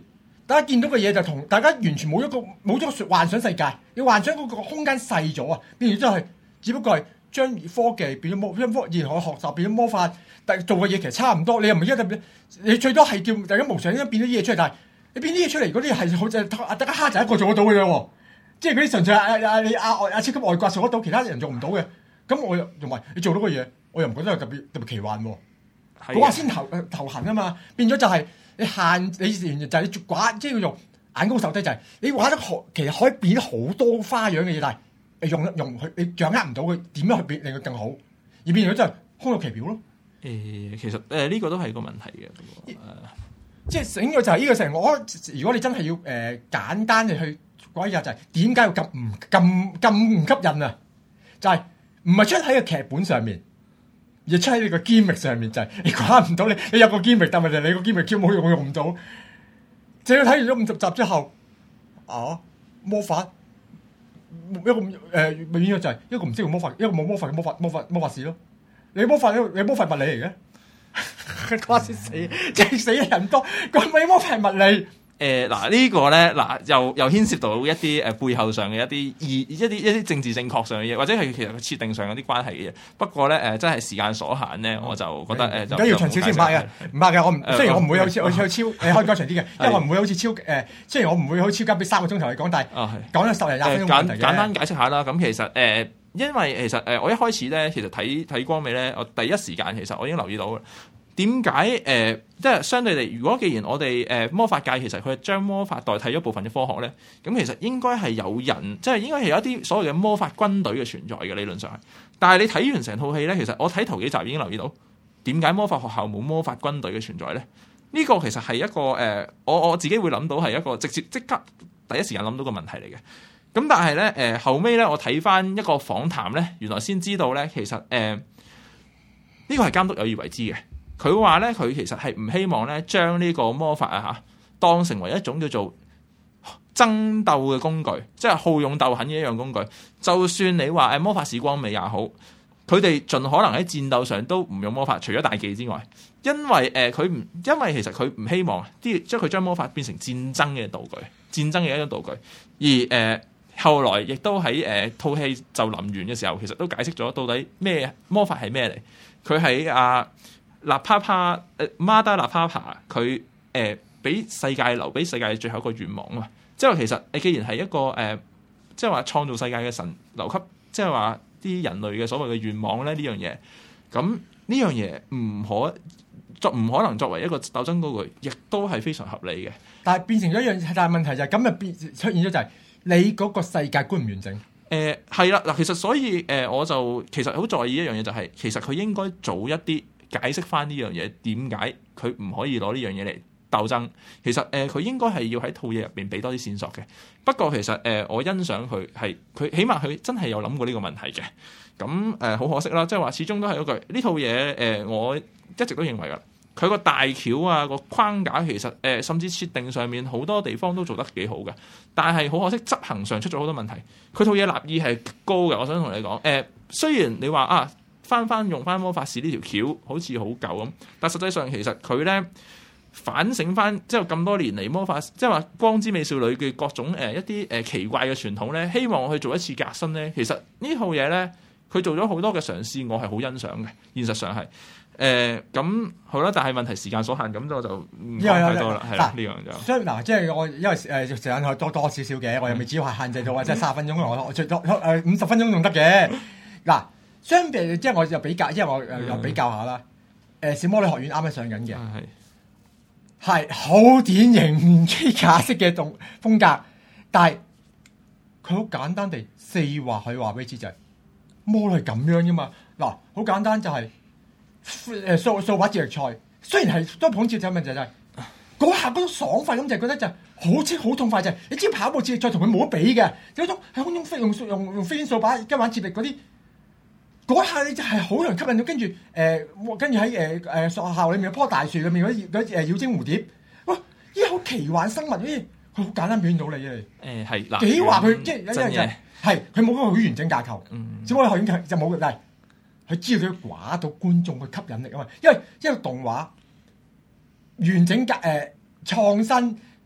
大家見到嘅嘢就同大家完全冇一個冇咗個幻想世界，你幻想嗰個空間細咗啊，變咗真係只不過係將科技變咗魔，將科技學習變咗魔法，但係做嘅嘢其實差唔多。你又唔係一定，你最多係叫大家無常變咗啲嘢出嚟，但係你變啲嘢出嚟嗰啲係好似大家蝦就一個做得到嘅啫喎，即係嗰啲純粹阿阿你阿阿超級外掛做得到，其他人做唔到嘅。咁我又同埋你做到嘅嘢，我又唔覺得係特別特別奇幻喎。嗰下先頭頭痕啊嘛，變咗就係你限你就係你寡，即係叫做眼高手低，就係你玩得好，其實可以變好多花樣嘅嘢，但係你用用佢，你掌握唔到佢點樣去變令佢更好，而變咗就係空有其表咯。誒、 欸，其實誒呢、呃這個都係個問題嘅。誒、呃， 即係整個就係呢個成我，如果你真係要誒、呃、簡單地去講一下，就係點解要咁唔咁咁唔吸引啊？就係唔係出喺個劇本上面。而出喺你個 gimmick 上面就係、是、你講唔到你，你有個 gimmick，但係就你個 gimmick 超冇用，用唔到。就要睇完咗五十集之後，啊魔法一個誒，永遠就係一個唔識用魔法，一個冇魔法嘅魔法魔法魔法師咯。你魔法你魔法物理嚟嘅，瓜死死，即係死人多。個你魔法係物理。 誒嗱、呃這個、呢個咧嗱又又牽涉到一啲誒、呃、背後上嘅一啲意一啲一啲政治正確上嘅嘢，或者係其實設定上有啲關係嘅嘢。不過咧誒、呃、真係時間所限咧，我就覺得誒、呃、就。而家要長少先唔拍嘅，唔拍嘅。我唔、呃、雖然我唔會好似好似超誒開講長啲嘅，因為我唔會好似超誒、呃，雖然我唔會好似超級俾三個鐘頭去講，但係講咗十零廿分鐘問題嘅。簡簡單解釋下啦，咁其實誒、呃，因為其實誒、呃、我一開始咧，其實睇睇光尾咧，我第一時間其實我已經留意到。點解誒？即係相對地，如果既然我哋誒、呃、魔法界其實佢係將魔法代替咗部分嘅科學咧，咁其實應該係有人，即係應該係有一啲所謂嘅魔法軍隊嘅存在嘅理論上係。但係你睇完成套戲咧，其實我睇頭幾集已經留意到，點解魔法學校冇魔法軍隊嘅存在咧？呢、這個其實係一個誒、呃，我我自己會諗到係一個直接即刻第一時間諗到個問題嚟嘅。咁但係咧誒後尾咧，我睇翻一個訪談咧，原來先知道咧，其實誒呢、呃這個係監督有意為之嘅。佢話咧，佢其實係唔希望咧將呢個魔法啊嚇當成為一種叫做爭鬥嘅工具，即係好勇鬥狠嘅一樣工具。就算你話誒魔法使光尾也好，佢哋盡可能喺戰鬥上都唔用魔法，除咗大忌之外，因為誒佢唔因為其實佢唔希望啲將佢將魔法變成戰爭嘅道具，戰爭嘅一種道具。而誒、呃、後來亦都喺誒套戲就臨完嘅時候，其實都解釋咗到底咩魔法係咩嚟。佢喺啊〜納帕帕誒馬達納帕帕佢誒俾世界留俾世界最後一個願望啊嘛，即係話其實你既然係一個誒、呃，即係話創造世界嘅神留給，即係話啲人類嘅所謂嘅願望咧呢樣嘢，咁呢樣嘢唔可作唔可能作為一個鬥爭工具，亦都係非常合理嘅。但係變成咗一樣，但係問題就係咁就變出現咗就係你嗰個世界觀唔完整。誒係啦嗱，其實所以誒、呃、我就其實好在意一樣嘢就係、是，其實佢應該早一啲。解釋翻呢樣嘢點解佢唔可以攞呢樣嘢嚟鬥爭？其實誒佢、呃、應該係要喺套嘢入邊俾多啲線索嘅。不過其實誒、呃、我欣賞佢係佢起碼佢真係有諗過呢個問題嘅。咁誒好可惜啦，即係話始終都係嗰句呢套嘢誒、呃，我一直都認為㗎，佢個大橋啊、個框架其實誒、呃、甚至設定上面好多地方都做得幾好嘅。但係好可惜執行上出咗好多問題。佢套嘢立意係高嘅，我想同你講誒、呃。雖然你話啊。翻翻用翻魔法師呢條橋好似好舊咁，但實際上其實佢咧反省翻，即係咁多年嚟魔法，即係話光之美少女嘅各種誒、呃、一啲誒、呃、奇怪嘅傳統咧，希望去做一次革新咧。其實呢套嘢咧，佢做咗好多嘅嘗試，我係好欣賞嘅。現實上係誒咁好啦，但係問題時間所限，咁我就唔講太多啦。係啦，呢樣就所以嗱，即係我因為誒時間多多少少嘅，我又未至於係限制到啊，即係三十分鐘我我最多誒五十分鐘仲得嘅嗱。相比即係我又比較，即係我又又比較下啦。誒、呃，小魔女學院啱啱上緊嘅，係好典型機架式嘅動風格，但係佢好簡單地四話可以話俾你知就係、是、魔女係咁樣噶嘛。嗱，好簡單就係誒掃掃把接力賽，雖然係都捧接力，問題就係、是、嗰下嗰種爽快咁就覺得就好清好痛快就係、是，你知跑步接力賽同佢冇得比嘅，有種喺空中飛用用用飛天掃把跟玩接力嗰啲。嗰下你就係好人吸引到，跟住誒，跟住喺誒誒學校裏面嗰棵大樹裏面嗰啲嗰誒妖精蝴蝶，哇！呢啲好奇幻生物，呢啲佢好簡單表現到你嘅。誒係嗱，幾話佢即係有啲人就係佢冇嗰個好完整架構，只不過學院就冇，但係佢知道佢寡到觀眾嘅吸引力啊嘛。因為因為動畫完整格誒創新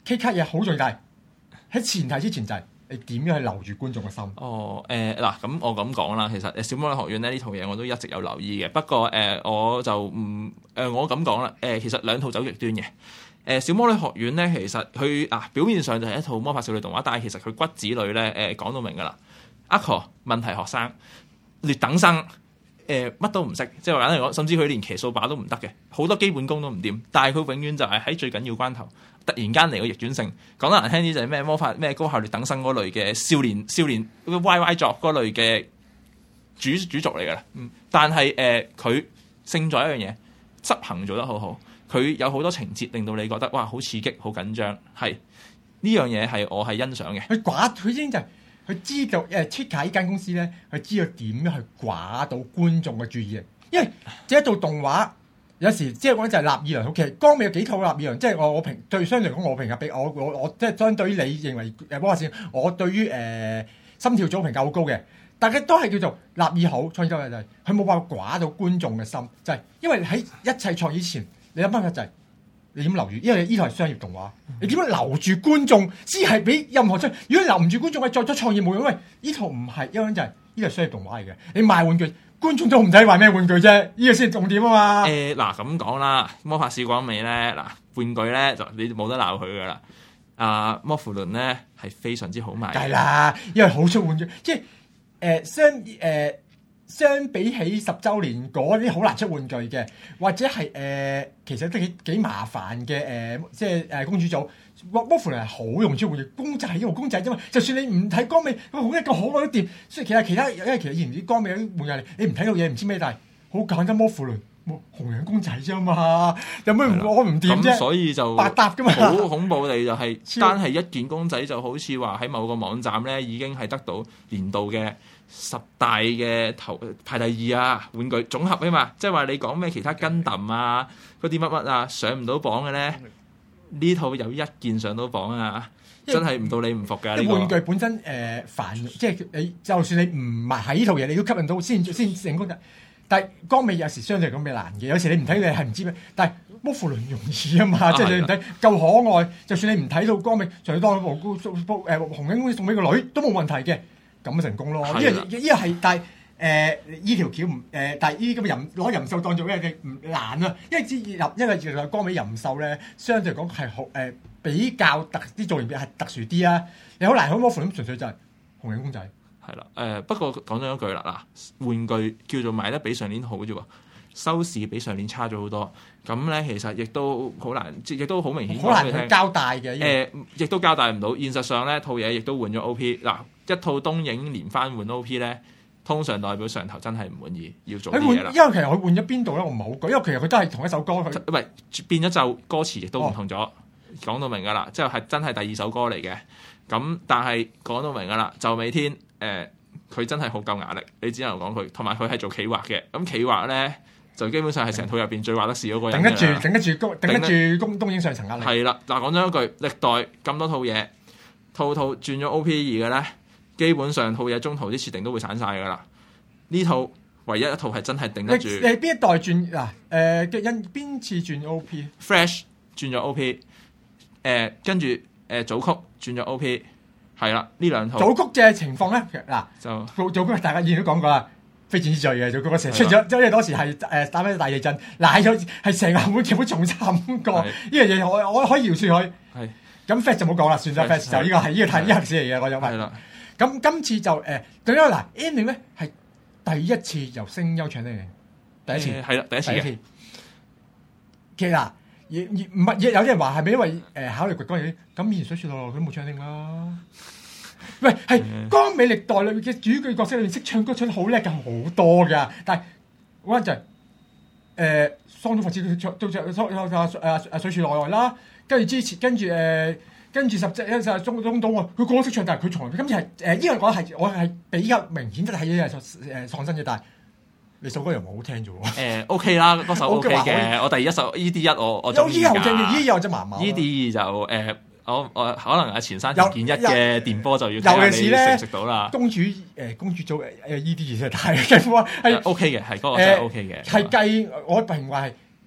K 卡嘢好重要，喺前提之前就係你點樣去留住觀眾嘅心。 哦，誒嗱，咁我咁講啦，其實誒小魔女學院咧呢套嘢我都一直有留意嘅，不過誒、呃、我就唔誒、呃、我咁講啦，誒、呃、其實兩套走極端嘅。誒、呃、小魔女學院咧，其實佢啊表面上就係一套魔法少女動畫，但係其實佢骨子裏咧誒講到明㗎啦。阿 Q 問題學生，劣等生，誒、呃、乜都唔識，即係話簡單嚟講，甚至佢連騎掃把都唔得嘅，好多基本功都唔掂，但係佢永遠就係喺最緊要關頭，突然間嚟個逆轉勝，講得難聽啲就係咩魔法咩高效劣等生嗰類嘅少年少年 Y Y 作嗰類嘅主主軸嚟㗎啦。嗯，但係誒佢勝在一樣嘢，執行做得好好，佢有好多情節令到你覺得哇好刺激、好緊張，係呢樣嘢係我係欣賞嘅。 佢寡佢已經就係、是。佢知道誒 Chika 呢間公司咧，佢知道點樣去寡到觀眾嘅注意力，因為即係一套動畫有時即係講就係立意良好。其實江美有幾套立意良，即係我我評對相對嚟講，我評價比我我我即係相對於你認為誒魔法少女，我對於誒、呃、心跳組評價好高嘅，但係都係叫做立意好創意多嘅就係佢冇辦法寡到觀眾嘅心，就係、是、因為喺一切創意前，你諗翻嘅就係、是。你點留住？因為呢套係商業動畫，你點樣留住觀眾先係俾任何出？如果留唔住觀眾，係作咗創意冇用。因為呢套唔係，因為就係呢個商業動畫嚟嘅。你賣玩具，觀眾都唔睇賣咩玩具啫。呢、這個先係重點啊嘛。 誒嗱咁講啦，魔法少廣美咧嗱玩具咧就你冇得鬧佢噶啦。啊，魔符輪咧係非常之好賣。 係啦，因為好出玩具，即係誒、呃、相誒。呃相比起十週年嗰啲好難出玩具嘅，或者係誒、呃、其實都幾幾麻煩嘅誒、呃，即係誒、呃、公主組魔魔符輪係好容易出玩具，公仔係一個公仔啫嘛。就算你唔睇光美，好一個可愛都掂。所以其實其他因為其實以前啲光美嗰啲玩具，你唔睇到嘢唔知咩，但係好簡單魔符輪，紅人公仔啫嘛，有咩我唔掂啫？ 所以就百搭噶嘛， 好恐怖地就係、是、單係一件公仔就好似話喺某個網站咧已經係得到年度嘅十大嘅頭排第二啊，玩具總合啊嘛，即係話你講咩其他Gundam啊嗰啲乜乜啊上唔到榜嘅咧，呢套有一件上到榜啊，真係唔到你唔服㗎。 啲玩具本身誒煩，即係你就算你唔買喺呢套嘢，你都吸引到先先成功嘅。但係光美有時相對嚟講比較難嘅，有時你唔睇你係唔知咩，但係魔符輪容易啊嘛，啊即係你唔睇夠可愛，就算你唔睇到光美，就當蘑菇誒紅影公送俾個女都冇問題嘅。咁成功咯！呢個呢個係，但係誒呢條橋唔誒，但係呢啲咁嘅人攞人獸當做咩嘅唔難啊！因為之入，因為原來光美人獸咧，相對嚟講係好誒比較特啲造型係特殊啲啊！你好難好魔符咁純粹就係紅人公仔。 係啦，誒、呃、不過講咗一句啦，嗱玩具叫做賣得比上年好啫喎，收視比上年差咗好多。咁咧其實亦都好難，亦都好明顯。 好難去交代嘅。 誒、呃，亦都交代唔到。現實上咧，套嘢亦都換咗 O P。嗱，一套東映連番換 O P 咧，通常代表上頭真係唔滿意，要做啲嘢啦。 因為其實佢換咗邊度咧，我唔係好講。因為其實佢都係同一首歌，佢唔係變咗就歌詞亦都唔同咗。講、哦、到明㗎啦，即係係真係第二首歌嚟嘅。咁但係講到明㗎啦，就尾天誒，佢、呃、真係好夠牙力。你只能講佢，同埋佢係做企劃嘅。咁企劃咧。就基本上係成套入邊最話得事嗰個人。頂得住， 頂得住，頂得住東東映上層壓力。 係啦，嗱講咗一句，歷代咁多套嘢，套套轉咗 O P 二嘅咧，基本上套嘢中途啲設定都會散晒㗎啦。呢套唯一一套係真係頂得住。 你邊一代轉嗱？誒嘅因邊次轉 O P？Fresh 轉咗 O P， 誒跟住誒組曲轉咗 O P， 係啦，呢兩套。 組曲嘅情況咧，嗱就組曲大家以前都講過啦。非戰之罪嘅，就嗰個成日出咗，即係嗰時係誒打翻大地震，賴咗係成個本劇本重參過，呢樣嘢我我可以饒恕佢。係咁 Flash 就冇講啦，算咗 Flash 就呢個係呢個太呢個事嚟嘅，我有問。係啦，咁今次就誒，咁樣嗱 ending 咧係第一次由聲優唱嘅，第一次係啦，第一次嘅。 其實嗱，而而唔係有啲人話係咪因為誒考慮佢嗰樣嘢，咁以前水雪落落佢都冇唱聲啦。喂，係光美歷代裏面嘅主角角色裏面識唱歌唱得好叻嘅好多㗎，但係嗰陣就係誒桑島佛子唱都唱桑誒誒水樹奈奈啦，跟住之前跟住誒跟住十隻一隻中中島喎，佢個個識唱，但係佢從來今次係誒呢個我係我係比較明顯得係嘢係誒創新嘅，但係你首歌又唔係好聽啫喎。誒 OK 啦，嗰首 OK 嘅，我第一首 E D 一我我中意㗎。有 E 又正嘅 E 又真麻麻。E D 二就誒。我我可能阿前山田健一嘅電波就要睇下你食唔食到啦。公主誒、呃、公主組誒 E D 二真係太幾乎啊，係 OK 嘅，係嗰個真係 OK 嘅。係計我評話係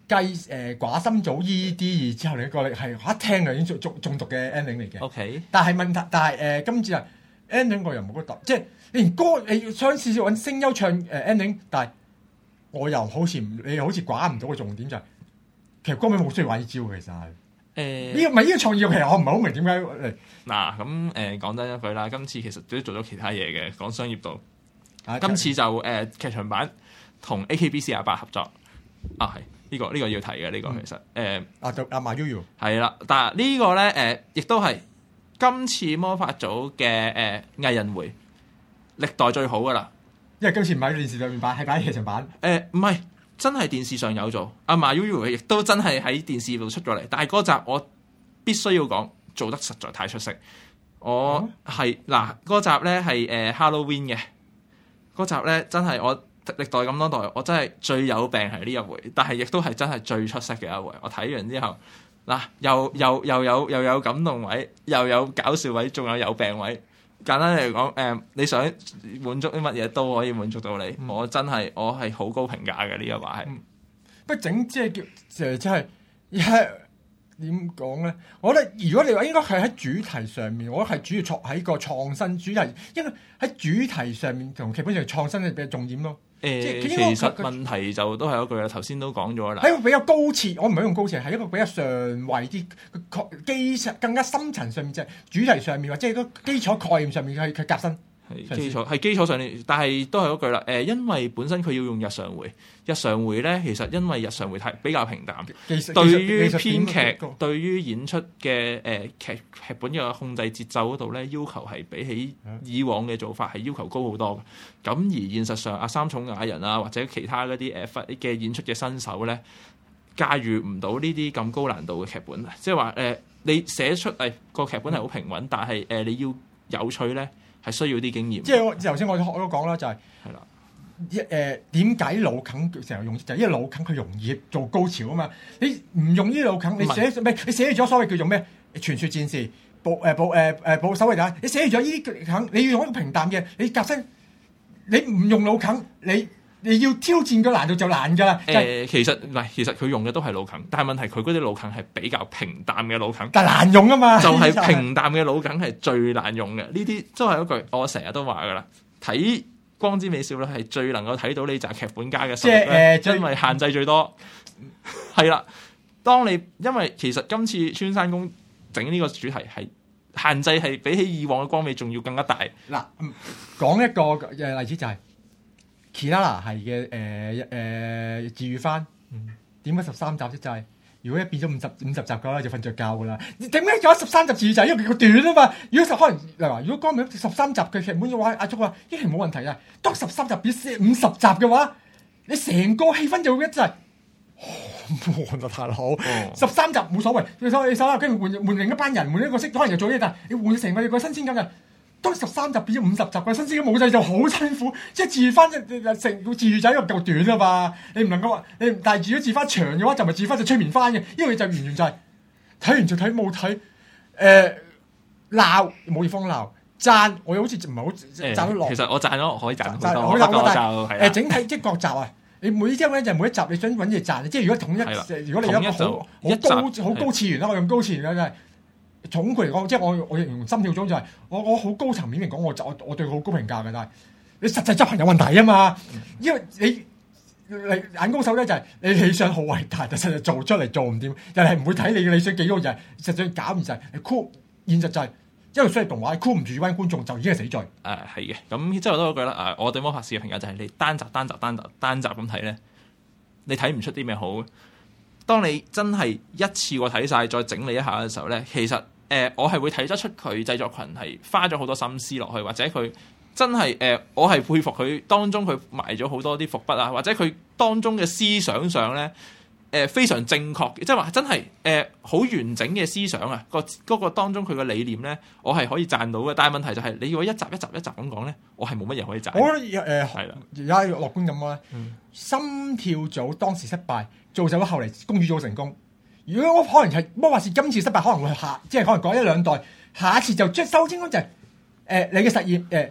繼誒、呃、寡心組 E D 之後，另一個係一聽就已經中中中毒嘅 ending 嚟嘅。 OK， 但係問題，但係誒、呃、今次啊 ending 我又冇覺得，即係你連歌你想試試揾聲優唱誒、呃、ending，但係我又好似你又好似寡唔到個重點就係、是，其實歌名冇需要玩呢招嘅，其實係。誒呢、呃這個唔係呢個創意，其實我唔係好明點解誒嗱咁誒講真一句啦，今次其實都做咗其他嘢嘅，講商業度。啊、今次就誒、呃、劇場版同 A K B 四十八合作啊，係呢、這個呢、這個要提嘅呢、這個其實誒、呃、 啊就阿馬 U U 係啦，但係呢個咧誒亦都係今次魔法組嘅誒藝人會歷代最好噶啦， 因為今次唔喺電視上面版，係擺喺劇場版。 誒唔係。真係電視上有做，阿馬 U U 亦都真係喺電視度出咗嚟，但係嗰集我必須要講做得實在太出色。我係嗱嗰集咧係誒 Halloween 嘅嗰集咧，真係我歷代咁多代，我真係最有病係呢一回，但係亦都係真係最出色嘅一回。我睇完之後嗱，又又又有又有感動位，又有搞笑位，仲有有病位。簡單嚟講，誒、呃、你想滿足啲乜嘢都可以滿足到你。嗯、我真係我係好高評價嘅呢一話係。 不整即係叫誒，即係點講咧？我覺得如果你話應該係喺主題上面，我覺得係主要創喺個創新主題，因為喺主題上面同劇本上創新係比較重點咯。 誒、呃， 即其實問題就都係嗰句啦，頭先都講咗啦。 喺一個比較高設，我唔係用高設，係一個比較上位啲基礎更加深層上面，即係主題上面或者係個基礎概念上面係佢革新。 係基礎係基礎上面，但係都係嗰句啦。誒、呃，因為本身佢要用日常回，日常回咧，其實因為日常回太比較平淡。對於編劇、對於演出嘅誒、呃、劇劇本嘅控制節奏嗰度咧，要求係比起以往嘅做法係要求高好多嘅。咁而現實上，阿三重雅人啊，或者其他嗰啲誒嘅演出嘅新手咧，駕馭唔到呢啲咁高難度嘅劇本。即係話誒，你寫出誒個劇本係好平穩，但係誒、呃、你要有趣咧。係需要啲經驗。 即係我頭先我我都講啦，就係係啦，一誒點解老梗成日用就係因為老梗佢容易做高潮啊嘛。你唔用呢老梗，你寫唔係你寫咗所謂叫做咩傳說戰士保誒保誒誒保守衛隊，你寫咗呢啲梗，你要用一個平淡嘅，你革新，你唔用老梗，你你要挑戰個難度就難㗎啦。誒、 呃，其實唔係，其實佢用嘅都係老梗，但係問題佢嗰啲老梗係比較平淡嘅老梗， 但係難用啊嘛。 就係平淡嘅老梗係最難用嘅，呢啲都係嗰句我成日都話㗎啦。睇光之美少女係最能夠睇到呢集劇本家嘅實力咧，因為限制最多。係啦，當你因為其實今次穿山公整呢個主題係限制係比起以往嘅光美仲要更加大。 嗱，講一個誒例子就係、是。Kirara 係嘅誒誒治愈番，點解十三集啫？就係、是、如果一變咗五十五十集嘅話，就瞓着覺噶啦。點解咗十三集治愈就係因為佢短啊嘛？如果十可能嗱，如果光明十三集嘅劇本嘅話，阿叔話依係冇問題啊。當十三集變五十集嘅話，你成個氣氛就會一陣換得太好。十三、哦、集冇所謂，你手你手啦，跟住換換另一班人，換一個色，可能又做嘢，但係你換成個個新鮮感嘅。當十三集變咗五十集嘅新鮮嘅冇晒就好辛苦，即係治翻成個治愈仔又夠短啊嘛！你唔能夠話你，但係如果治翻長嘅話，就咪治翻隻催眠番嘅，因為就完全就係、是、睇完就睇冇睇，誒鬧冇地方鬧，讚我又好似唔係好讚得落。 其實我讚咗可以讚好多， 好多但係誒的整體即係各集啊！你每一集咧就每一集你想揾嘢讚，即係如果統一，的如果你有一個好好高好高次元啦，我用高次元啦真係。總括嚟講，即係我我形容心跳中就係、是、我我好高層面嚟講，我我我對佢好高評價嘅，但係你實際執行有問題啊嘛，因為你你眼高手咧就係、是、你理想好偉大，但實際做出嚟做唔掂，人係唔會睇你嘅理想幾高，就係實際搞唔就係你箍，現實就係、是、因為雖然動畫箍唔住班觀眾就已經係死罪。誒係嘅，咁之後都嗰句啦，誒我對魔法師嘅評價就係你單集單集單集單集咁睇咧，你睇唔出啲咩好。當你真係一次過睇晒，再整理一下嘅時候咧，其實。誒、呃，我係會睇得出佢製作群係花咗好多心思落去，或者佢真係誒、呃，我係佩服佢當中佢埋咗好多啲伏筆啊，或者佢當中嘅思想上咧，誒、呃、非常正確，即係話真係誒好完整嘅思想啊！個、那、嗰個當中佢嘅理念咧，我係可以讚到嘅。但係問題就係、是、你如果一集一集一集咁講咧，我係冇乜嘢可以讚。 我覺得誒係啦，而家樂觀咁咧，嗯、心跳組當時失敗，造就咗後嚟公主組成功。如果我可能係魔法師今次失敗，可能會下即係可能講一兩代，下一次就即收清咗就係、是、誒、呃、你嘅實驗誒、呃、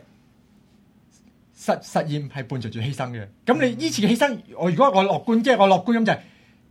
實實驗係伴隨住犧牲嘅。咁你呢次嘅犧牲，我如果我樂觀，即係我樂觀咁就係、是、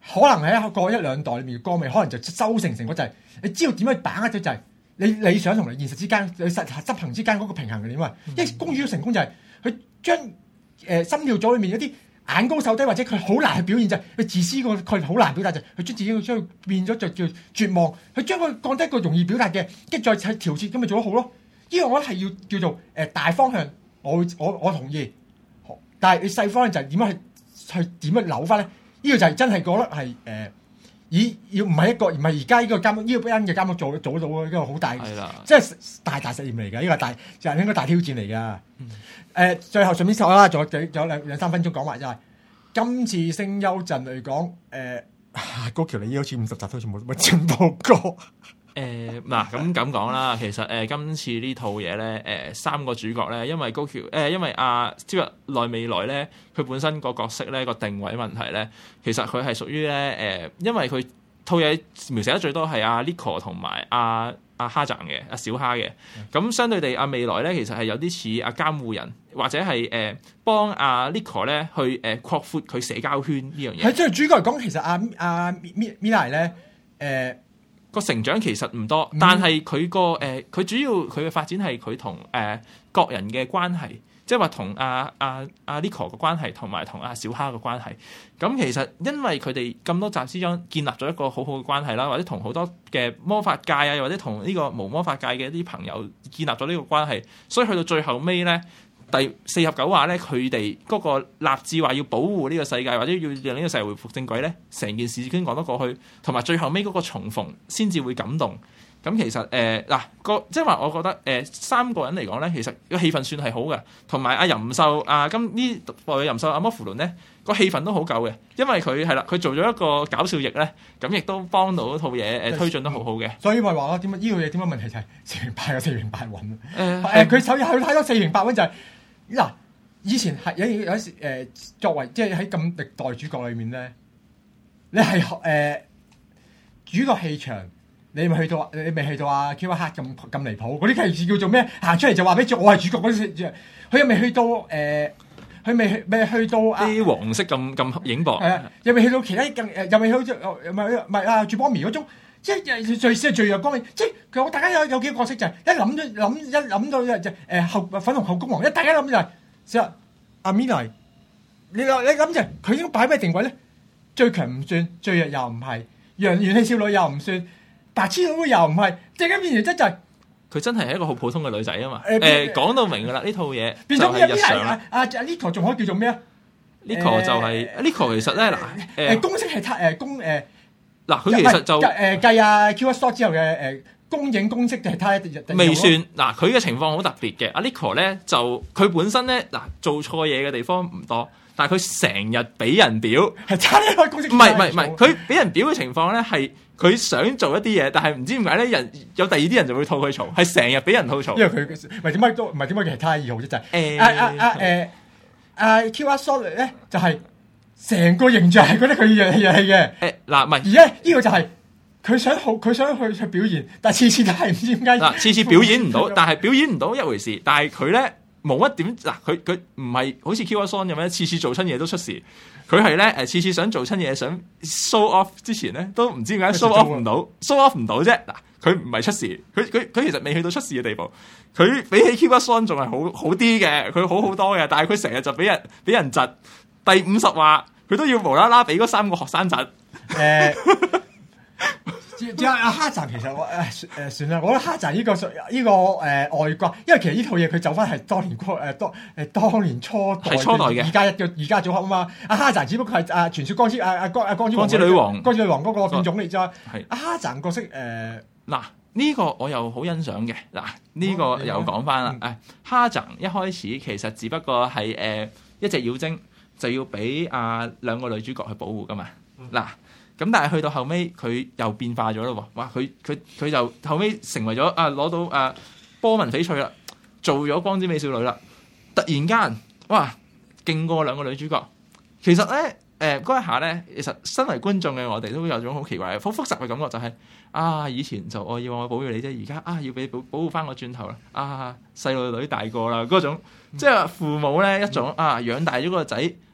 可能喺過一兩代裏面嘅歌味，可能就修成成果就係、是、你知道點樣把握咗就係、是、你理想同你現實之間，你實執行之間嗰個平衡嘅點啊！嗯、因為公主嘅成功就係佢將誒心跳組裏面一啲眼高手低或者佢好難去表現就係、是、佢自私個佢好難表達就係佢將自己將佢變咗就叫絕望，佢將佢降低一個容易表達嘅，跟住再調節咁咪做得好咯。呢個我覺得係要叫做誒、呃、大方向，我我我同意。但係你細方向就係點樣去去點樣扭翻咧？呢、這個就係真係覺得係誒。呃以要唔係一個唔係而家呢個監呢個班嘅監督做做到嘅一個好大，即係大大實驗嚟㗎，呢個大就係應該大挑戰嚟㗎。誒、嗯呃，最後順便講啦，仲有仲有兩兩三分鐘講埋就係、是、今次聲優陣嚟講，誒、呃，高橋你好似五十集都好似冇乜進步過。 誒嗱咁咁講啦，其實誒、呃、今次呢套嘢咧，誒、呃、三個主角咧，因為高橋誒、呃，因為阿朝日奈未來咧，佢本身個角色咧個定位問題咧，其實佢係屬於咧誒，因為佢套嘢描寫得最多係阿 Nico 同埋阿阿哈贊嘅阿小哈嘅，咁、嗯、相對地阿未來咧，其實係有啲似阿監護人或者係誒、呃、幫阿 Nico 咧去誒、呃、擴闊佢社交圈呢樣嘢。 係即係主角嚟講，其實阿阿 Mirai 咧誒。 個成長其實唔多，但係佢個誒，佢、呃、主要佢嘅發展係佢同誒各人嘅關係，即係話同阿阿阿 Nico 嘅關係，同埋同阿小哈嘅關係。咁其實因為佢哋咁多集之中建立咗一個好好嘅關係啦，或者同好多嘅魔法界啊，或者同呢個無魔法界嘅一啲朋友建立咗呢個關係，所以去到最後尾咧。第四合九話咧，佢哋嗰個立志話要保護呢個世界，或者要讓呢個世界回復正軌咧，成件事已經講得過去，同埋最後尾嗰個重逢先至會感動。咁其實誒嗱個即係話，我覺得誒、呃、三個人嚟講咧，其實個氣氛算係好嘅，同埋阿淫獸啊，今呢部嘅淫獸阿摩芙倫咧個氣氛都好夠嘅，因為佢係啦，佢做咗一個搞笑役咧，咁亦都幫到套嘢誒推進得好好嘅。 所以咪話咯，點解呢套嘢點解問題就係四平八有四平八穩啊？誒誒，佢首先係睇到四平八穩就係、是。嗱，以前係有有時誒，作為即係喺咁歷代主角裏面咧，你係誒、呃、主角氣場，你咪去到你咪去到阿 Q 一黑咁咁離譜，嗰啲係叫做咩？行出嚟就話俾我係主角嗰啲，佢又未去到誒，佢未去未去到啲黃色咁咁影薄， 係啊，又未去到其他更誒，又未去到唔係唔係啊，住波咪嗰種。即係最先係最弱光明，即係其實我大家有有幾個角色就係、是、一諗咗諗一諗到就誒、呃、後粉紅後宮王，一大家諗就係、是，實阿 Mirai，你你諗就係佢應該擺咩定位咧？最強唔算，最弱又唔係，元元氣少女又唔算，白痴佬又唔係，即係咁變成質就係、是、 佢真係係一個好普通嘅女仔啊嘛。誒、 呃、 講、呃、到明㗎啦，呢套嘢變就係日常。 阿阿 Nico 仲可以叫做咩啊 Nico 就係 Nico，其實咧嗱誒公式係太誒公誒。 嗱，佢其實就誒計啊 Q 一 shot 之後嘅誒公映公式定係睇未算嗱，佢嘅情況好特別嘅。阿 Nico 咧就佢本身咧嗱做錯嘢嘅地方唔多，但係佢成日俾人表係差呢個公式。 唔係唔係唔係，佢俾人表嘅情況咧係佢想做一啲嘢，但係唔知點解咧人有第二啲人就會吐佢槽，係成日俾人吐槽。 因為佢唔係點解都唔係點解其實差二號啫，就係誒阿阿誒阿 Q 一 shot 咧就係。成個形象係覺得佢弱氣弱氣嘅， 誒嗱，唔係， 而咧呢個就係佢想好，佢想去去表現，但係次次都係唔知點解。 嗱，次次表演唔到，但係表演唔到一回事。但係佢咧冇乜點嗱，佢佢唔係好似 Q 一 Son 咁樣，次次做親嘢都出事。佢係咧誒，次次想做親嘢想 show off 之前咧，都唔知點解 show off 唔到，show off 唔到啫。嗱，佢唔係出事，佢佢佢其實未去到出事嘅地步。佢比起 Q 一 Son 仲係好好啲嘅，佢好好多嘅，但係佢成日就俾人俾人窒。第五十話。佢都要無啦啦俾嗰三個學生窒。誒，只只阿哈贊其實我誒誒算啦，我覺得哈贊呢個呢個誒外掛，因為其實呢套嘢佢走翻係當年初誒當誒當年初代係初代嘅， 而家一個而家組合啊嘛。阿哈贊只不過係阿傳説光之阿阿光阿光之光之女王， 光之女王嗰個變種嚟啫。係阿哈贊角色誒嗱呢個我又好欣賞嘅嗱呢個又講翻啦誒哈贊一開始其實只不過係誒一隻妖精。就要俾啊兩個女主角去保護噶嘛嗱，咁但係去到後尾佢又變化咗咯喎，哇佢佢佢就後尾成為咗啊攞到啊波紋翡翠啦，做咗光之美少女啦，突然間哇勁過兩個女主角，其實咧誒嗰一下咧，其實身為觀眾嘅我哋都有種好奇怪嘅好複雜嘅感覺，就係、是、啊以前就我要我保護你啫，而家啊要俾保保護翻我轉頭啦，啊細路女大個啦嗰種，即係父母咧一種啊養大咗個仔。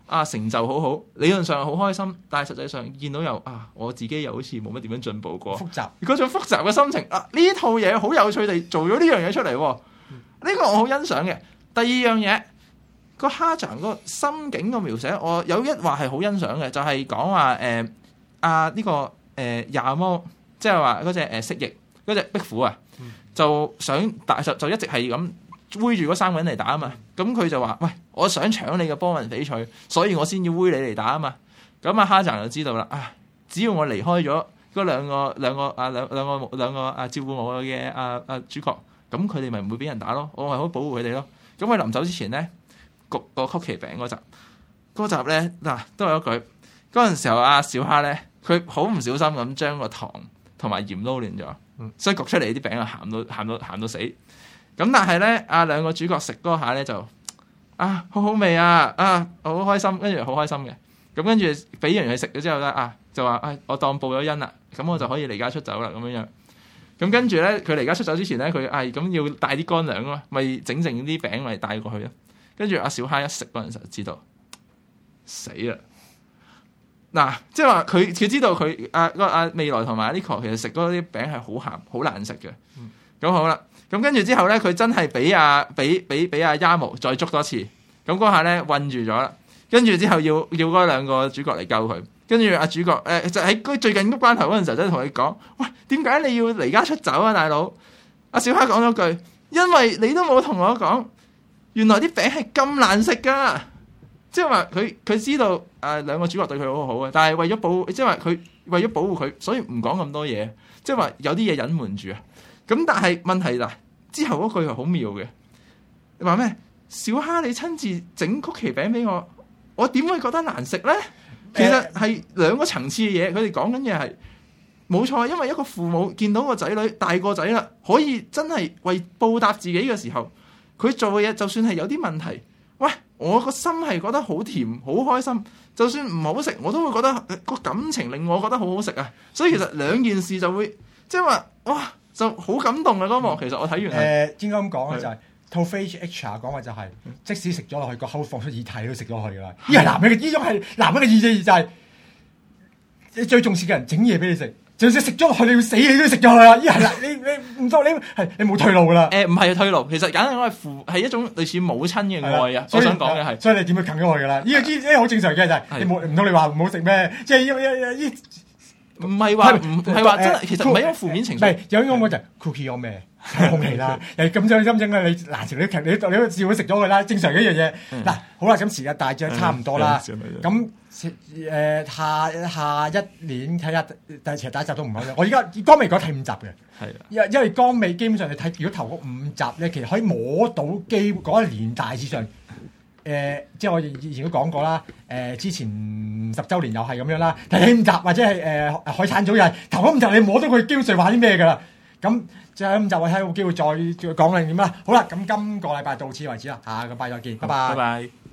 啊成就好好，理論上好開心，但係實際上見到又啊我自己又好似冇乜點樣進步過， 複雜嗰種複雜嘅心情啊，呢套嘢好有趣地做咗呢樣嘢出嚟，呢、嗯、個我好欣賞嘅。第二樣嘢。個蝦醬個心境個描寫，我有一話係好欣賞嘅，就係講話誒啊呢個誒亞摩，即係話嗰隻誒蜥蜴嗰隻壁虎啊，就想打就就一直係咁煨住嗰三個人嚟打啊嘛。咁佢就話：喂，我想搶你嘅波紋翡翠，所以我先要煨你嚟打啊嘛。咁啊蝦醬就知道啦，啊只要我離開咗嗰兩個兩個啊兩兩個兩個啊照顧我嘅啊啊主角，咁佢哋咪唔會俾人打咯，我係可以保護佢哋咯。咁佢臨走之前咧。焗個曲奇餅嗰集，嗰集咧嗱都有一句，嗰陣時候阿小蝦咧，佢好唔小心咁將個糖同埋鹽撈亂咗，嗯、所以焗出嚟啲餅啊鹹到鹹到鹹到死。咁但係咧，阿兩個主角食嗰下咧就啊好好味啊啊好開心，跟住好開心嘅。咁跟住俾完佢食咗之後咧啊就話啊我當報咗恩啦，咁我就可以離家出走啦咁樣樣。咁跟住咧佢離家出走之前咧，佢係咁要帶啲乾糧啊嘛，咪整剩啲餅嚟帶過去咯。跟住阿小蝦一食嗰陣時就知道死啦！嗱，即係話佢佢知道佢阿個阿未來同埋阿 Nico 其實食嗰啲餅係好鹹好難食嘅。咁、嗯、好啦，咁跟住之後咧，佢真係俾阿俾俾俾阿 Yamo 再捉多次。咁嗰下咧韞住咗啦。跟住之後要要嗰兩個主角嚟救佢。跟住阿主角誒、呃、就喺最近嗰關頭嗰陣時候，真係同佢講：喂，點解你要離家出走啊，大佬？阿小蝦講咗句：因為你都冇同我講。原來啲餅係咁難食噶，即係話佢佢知道誒兩、呃、個主角對佢好好嘅，但係為咗保護，即係話佢為咗保護佢，所以唔講咁多嘢，即係話有啲嘢隱瞞住啊。咁但係問題嗱，之後嗰句係好妙嘅，你話咩？小蝦你親自整曲奇餅俾我，我點會覺得難食咧？其實係兩個層次嘅嘢，佢哋講緊嘢係冇錯，因為一個父母見到個仔女大個仔啦，可以真係為報答自己嘅時候。佢做嘅嘢，就算係有啲問題，喂，我個心係覺得好甜，好開心。就算唔好食，我都會覺得個感情令我覺得好好食啊。所以其實兩件事就會，即係話，哇，就好感動啊！嗰幕其實我睇完，誒、 呃，應該咁講嘅就係、是，套 Face H R 講嘅就係、是，即使食咗落去，個口放出液體都食咗落去噶啦。呢係男人嘅，呢種係男人嘅意志就係、是，你最重視嘅人整嘢俾你食。就算食咗落去，你要死你都要食咗佢啦！依係啦，你你唔得，你係你冇退路噶啦。誒唔係退路，其實簡單講係父係一種類似母親嘅愛啊。我想講嘅係， 所以你點會啃咗佢噶啦？呢個呢呢好正常嘅就係你冇唔通你話唔好食咩？即係依依依唔係話唔係話真係，其實唔係一個負面情緒。 唔係有種我就 cookie 有咩？空氣啦，誒咁樣咁樣你難食你你你都照會食咗佢啦，正常嘅一樣嘢。嗱好啦，咁時間大致差唔多啦，咁。誒、呃、下下一年睇下，但係其實第一集都唔好嘅。我而家江美講睇五集嘅，係啊，因因為江美基本上你睇如果頭嗰五集咧，其實可以摸到基嗰一年大致上，誒、呃、即係我以前都講過啦，誒、呃、之前十週年又係咁樣啦，第五集或者係誒、呃、海產組又係頭嗰五集你摸到佢基本上話啲咩㗎啦，咁最後五集我睇有機會再再講另點啦。好啦，咁今個禮拜到此為止啦，下個禮拜再見，拜拜。拜拜。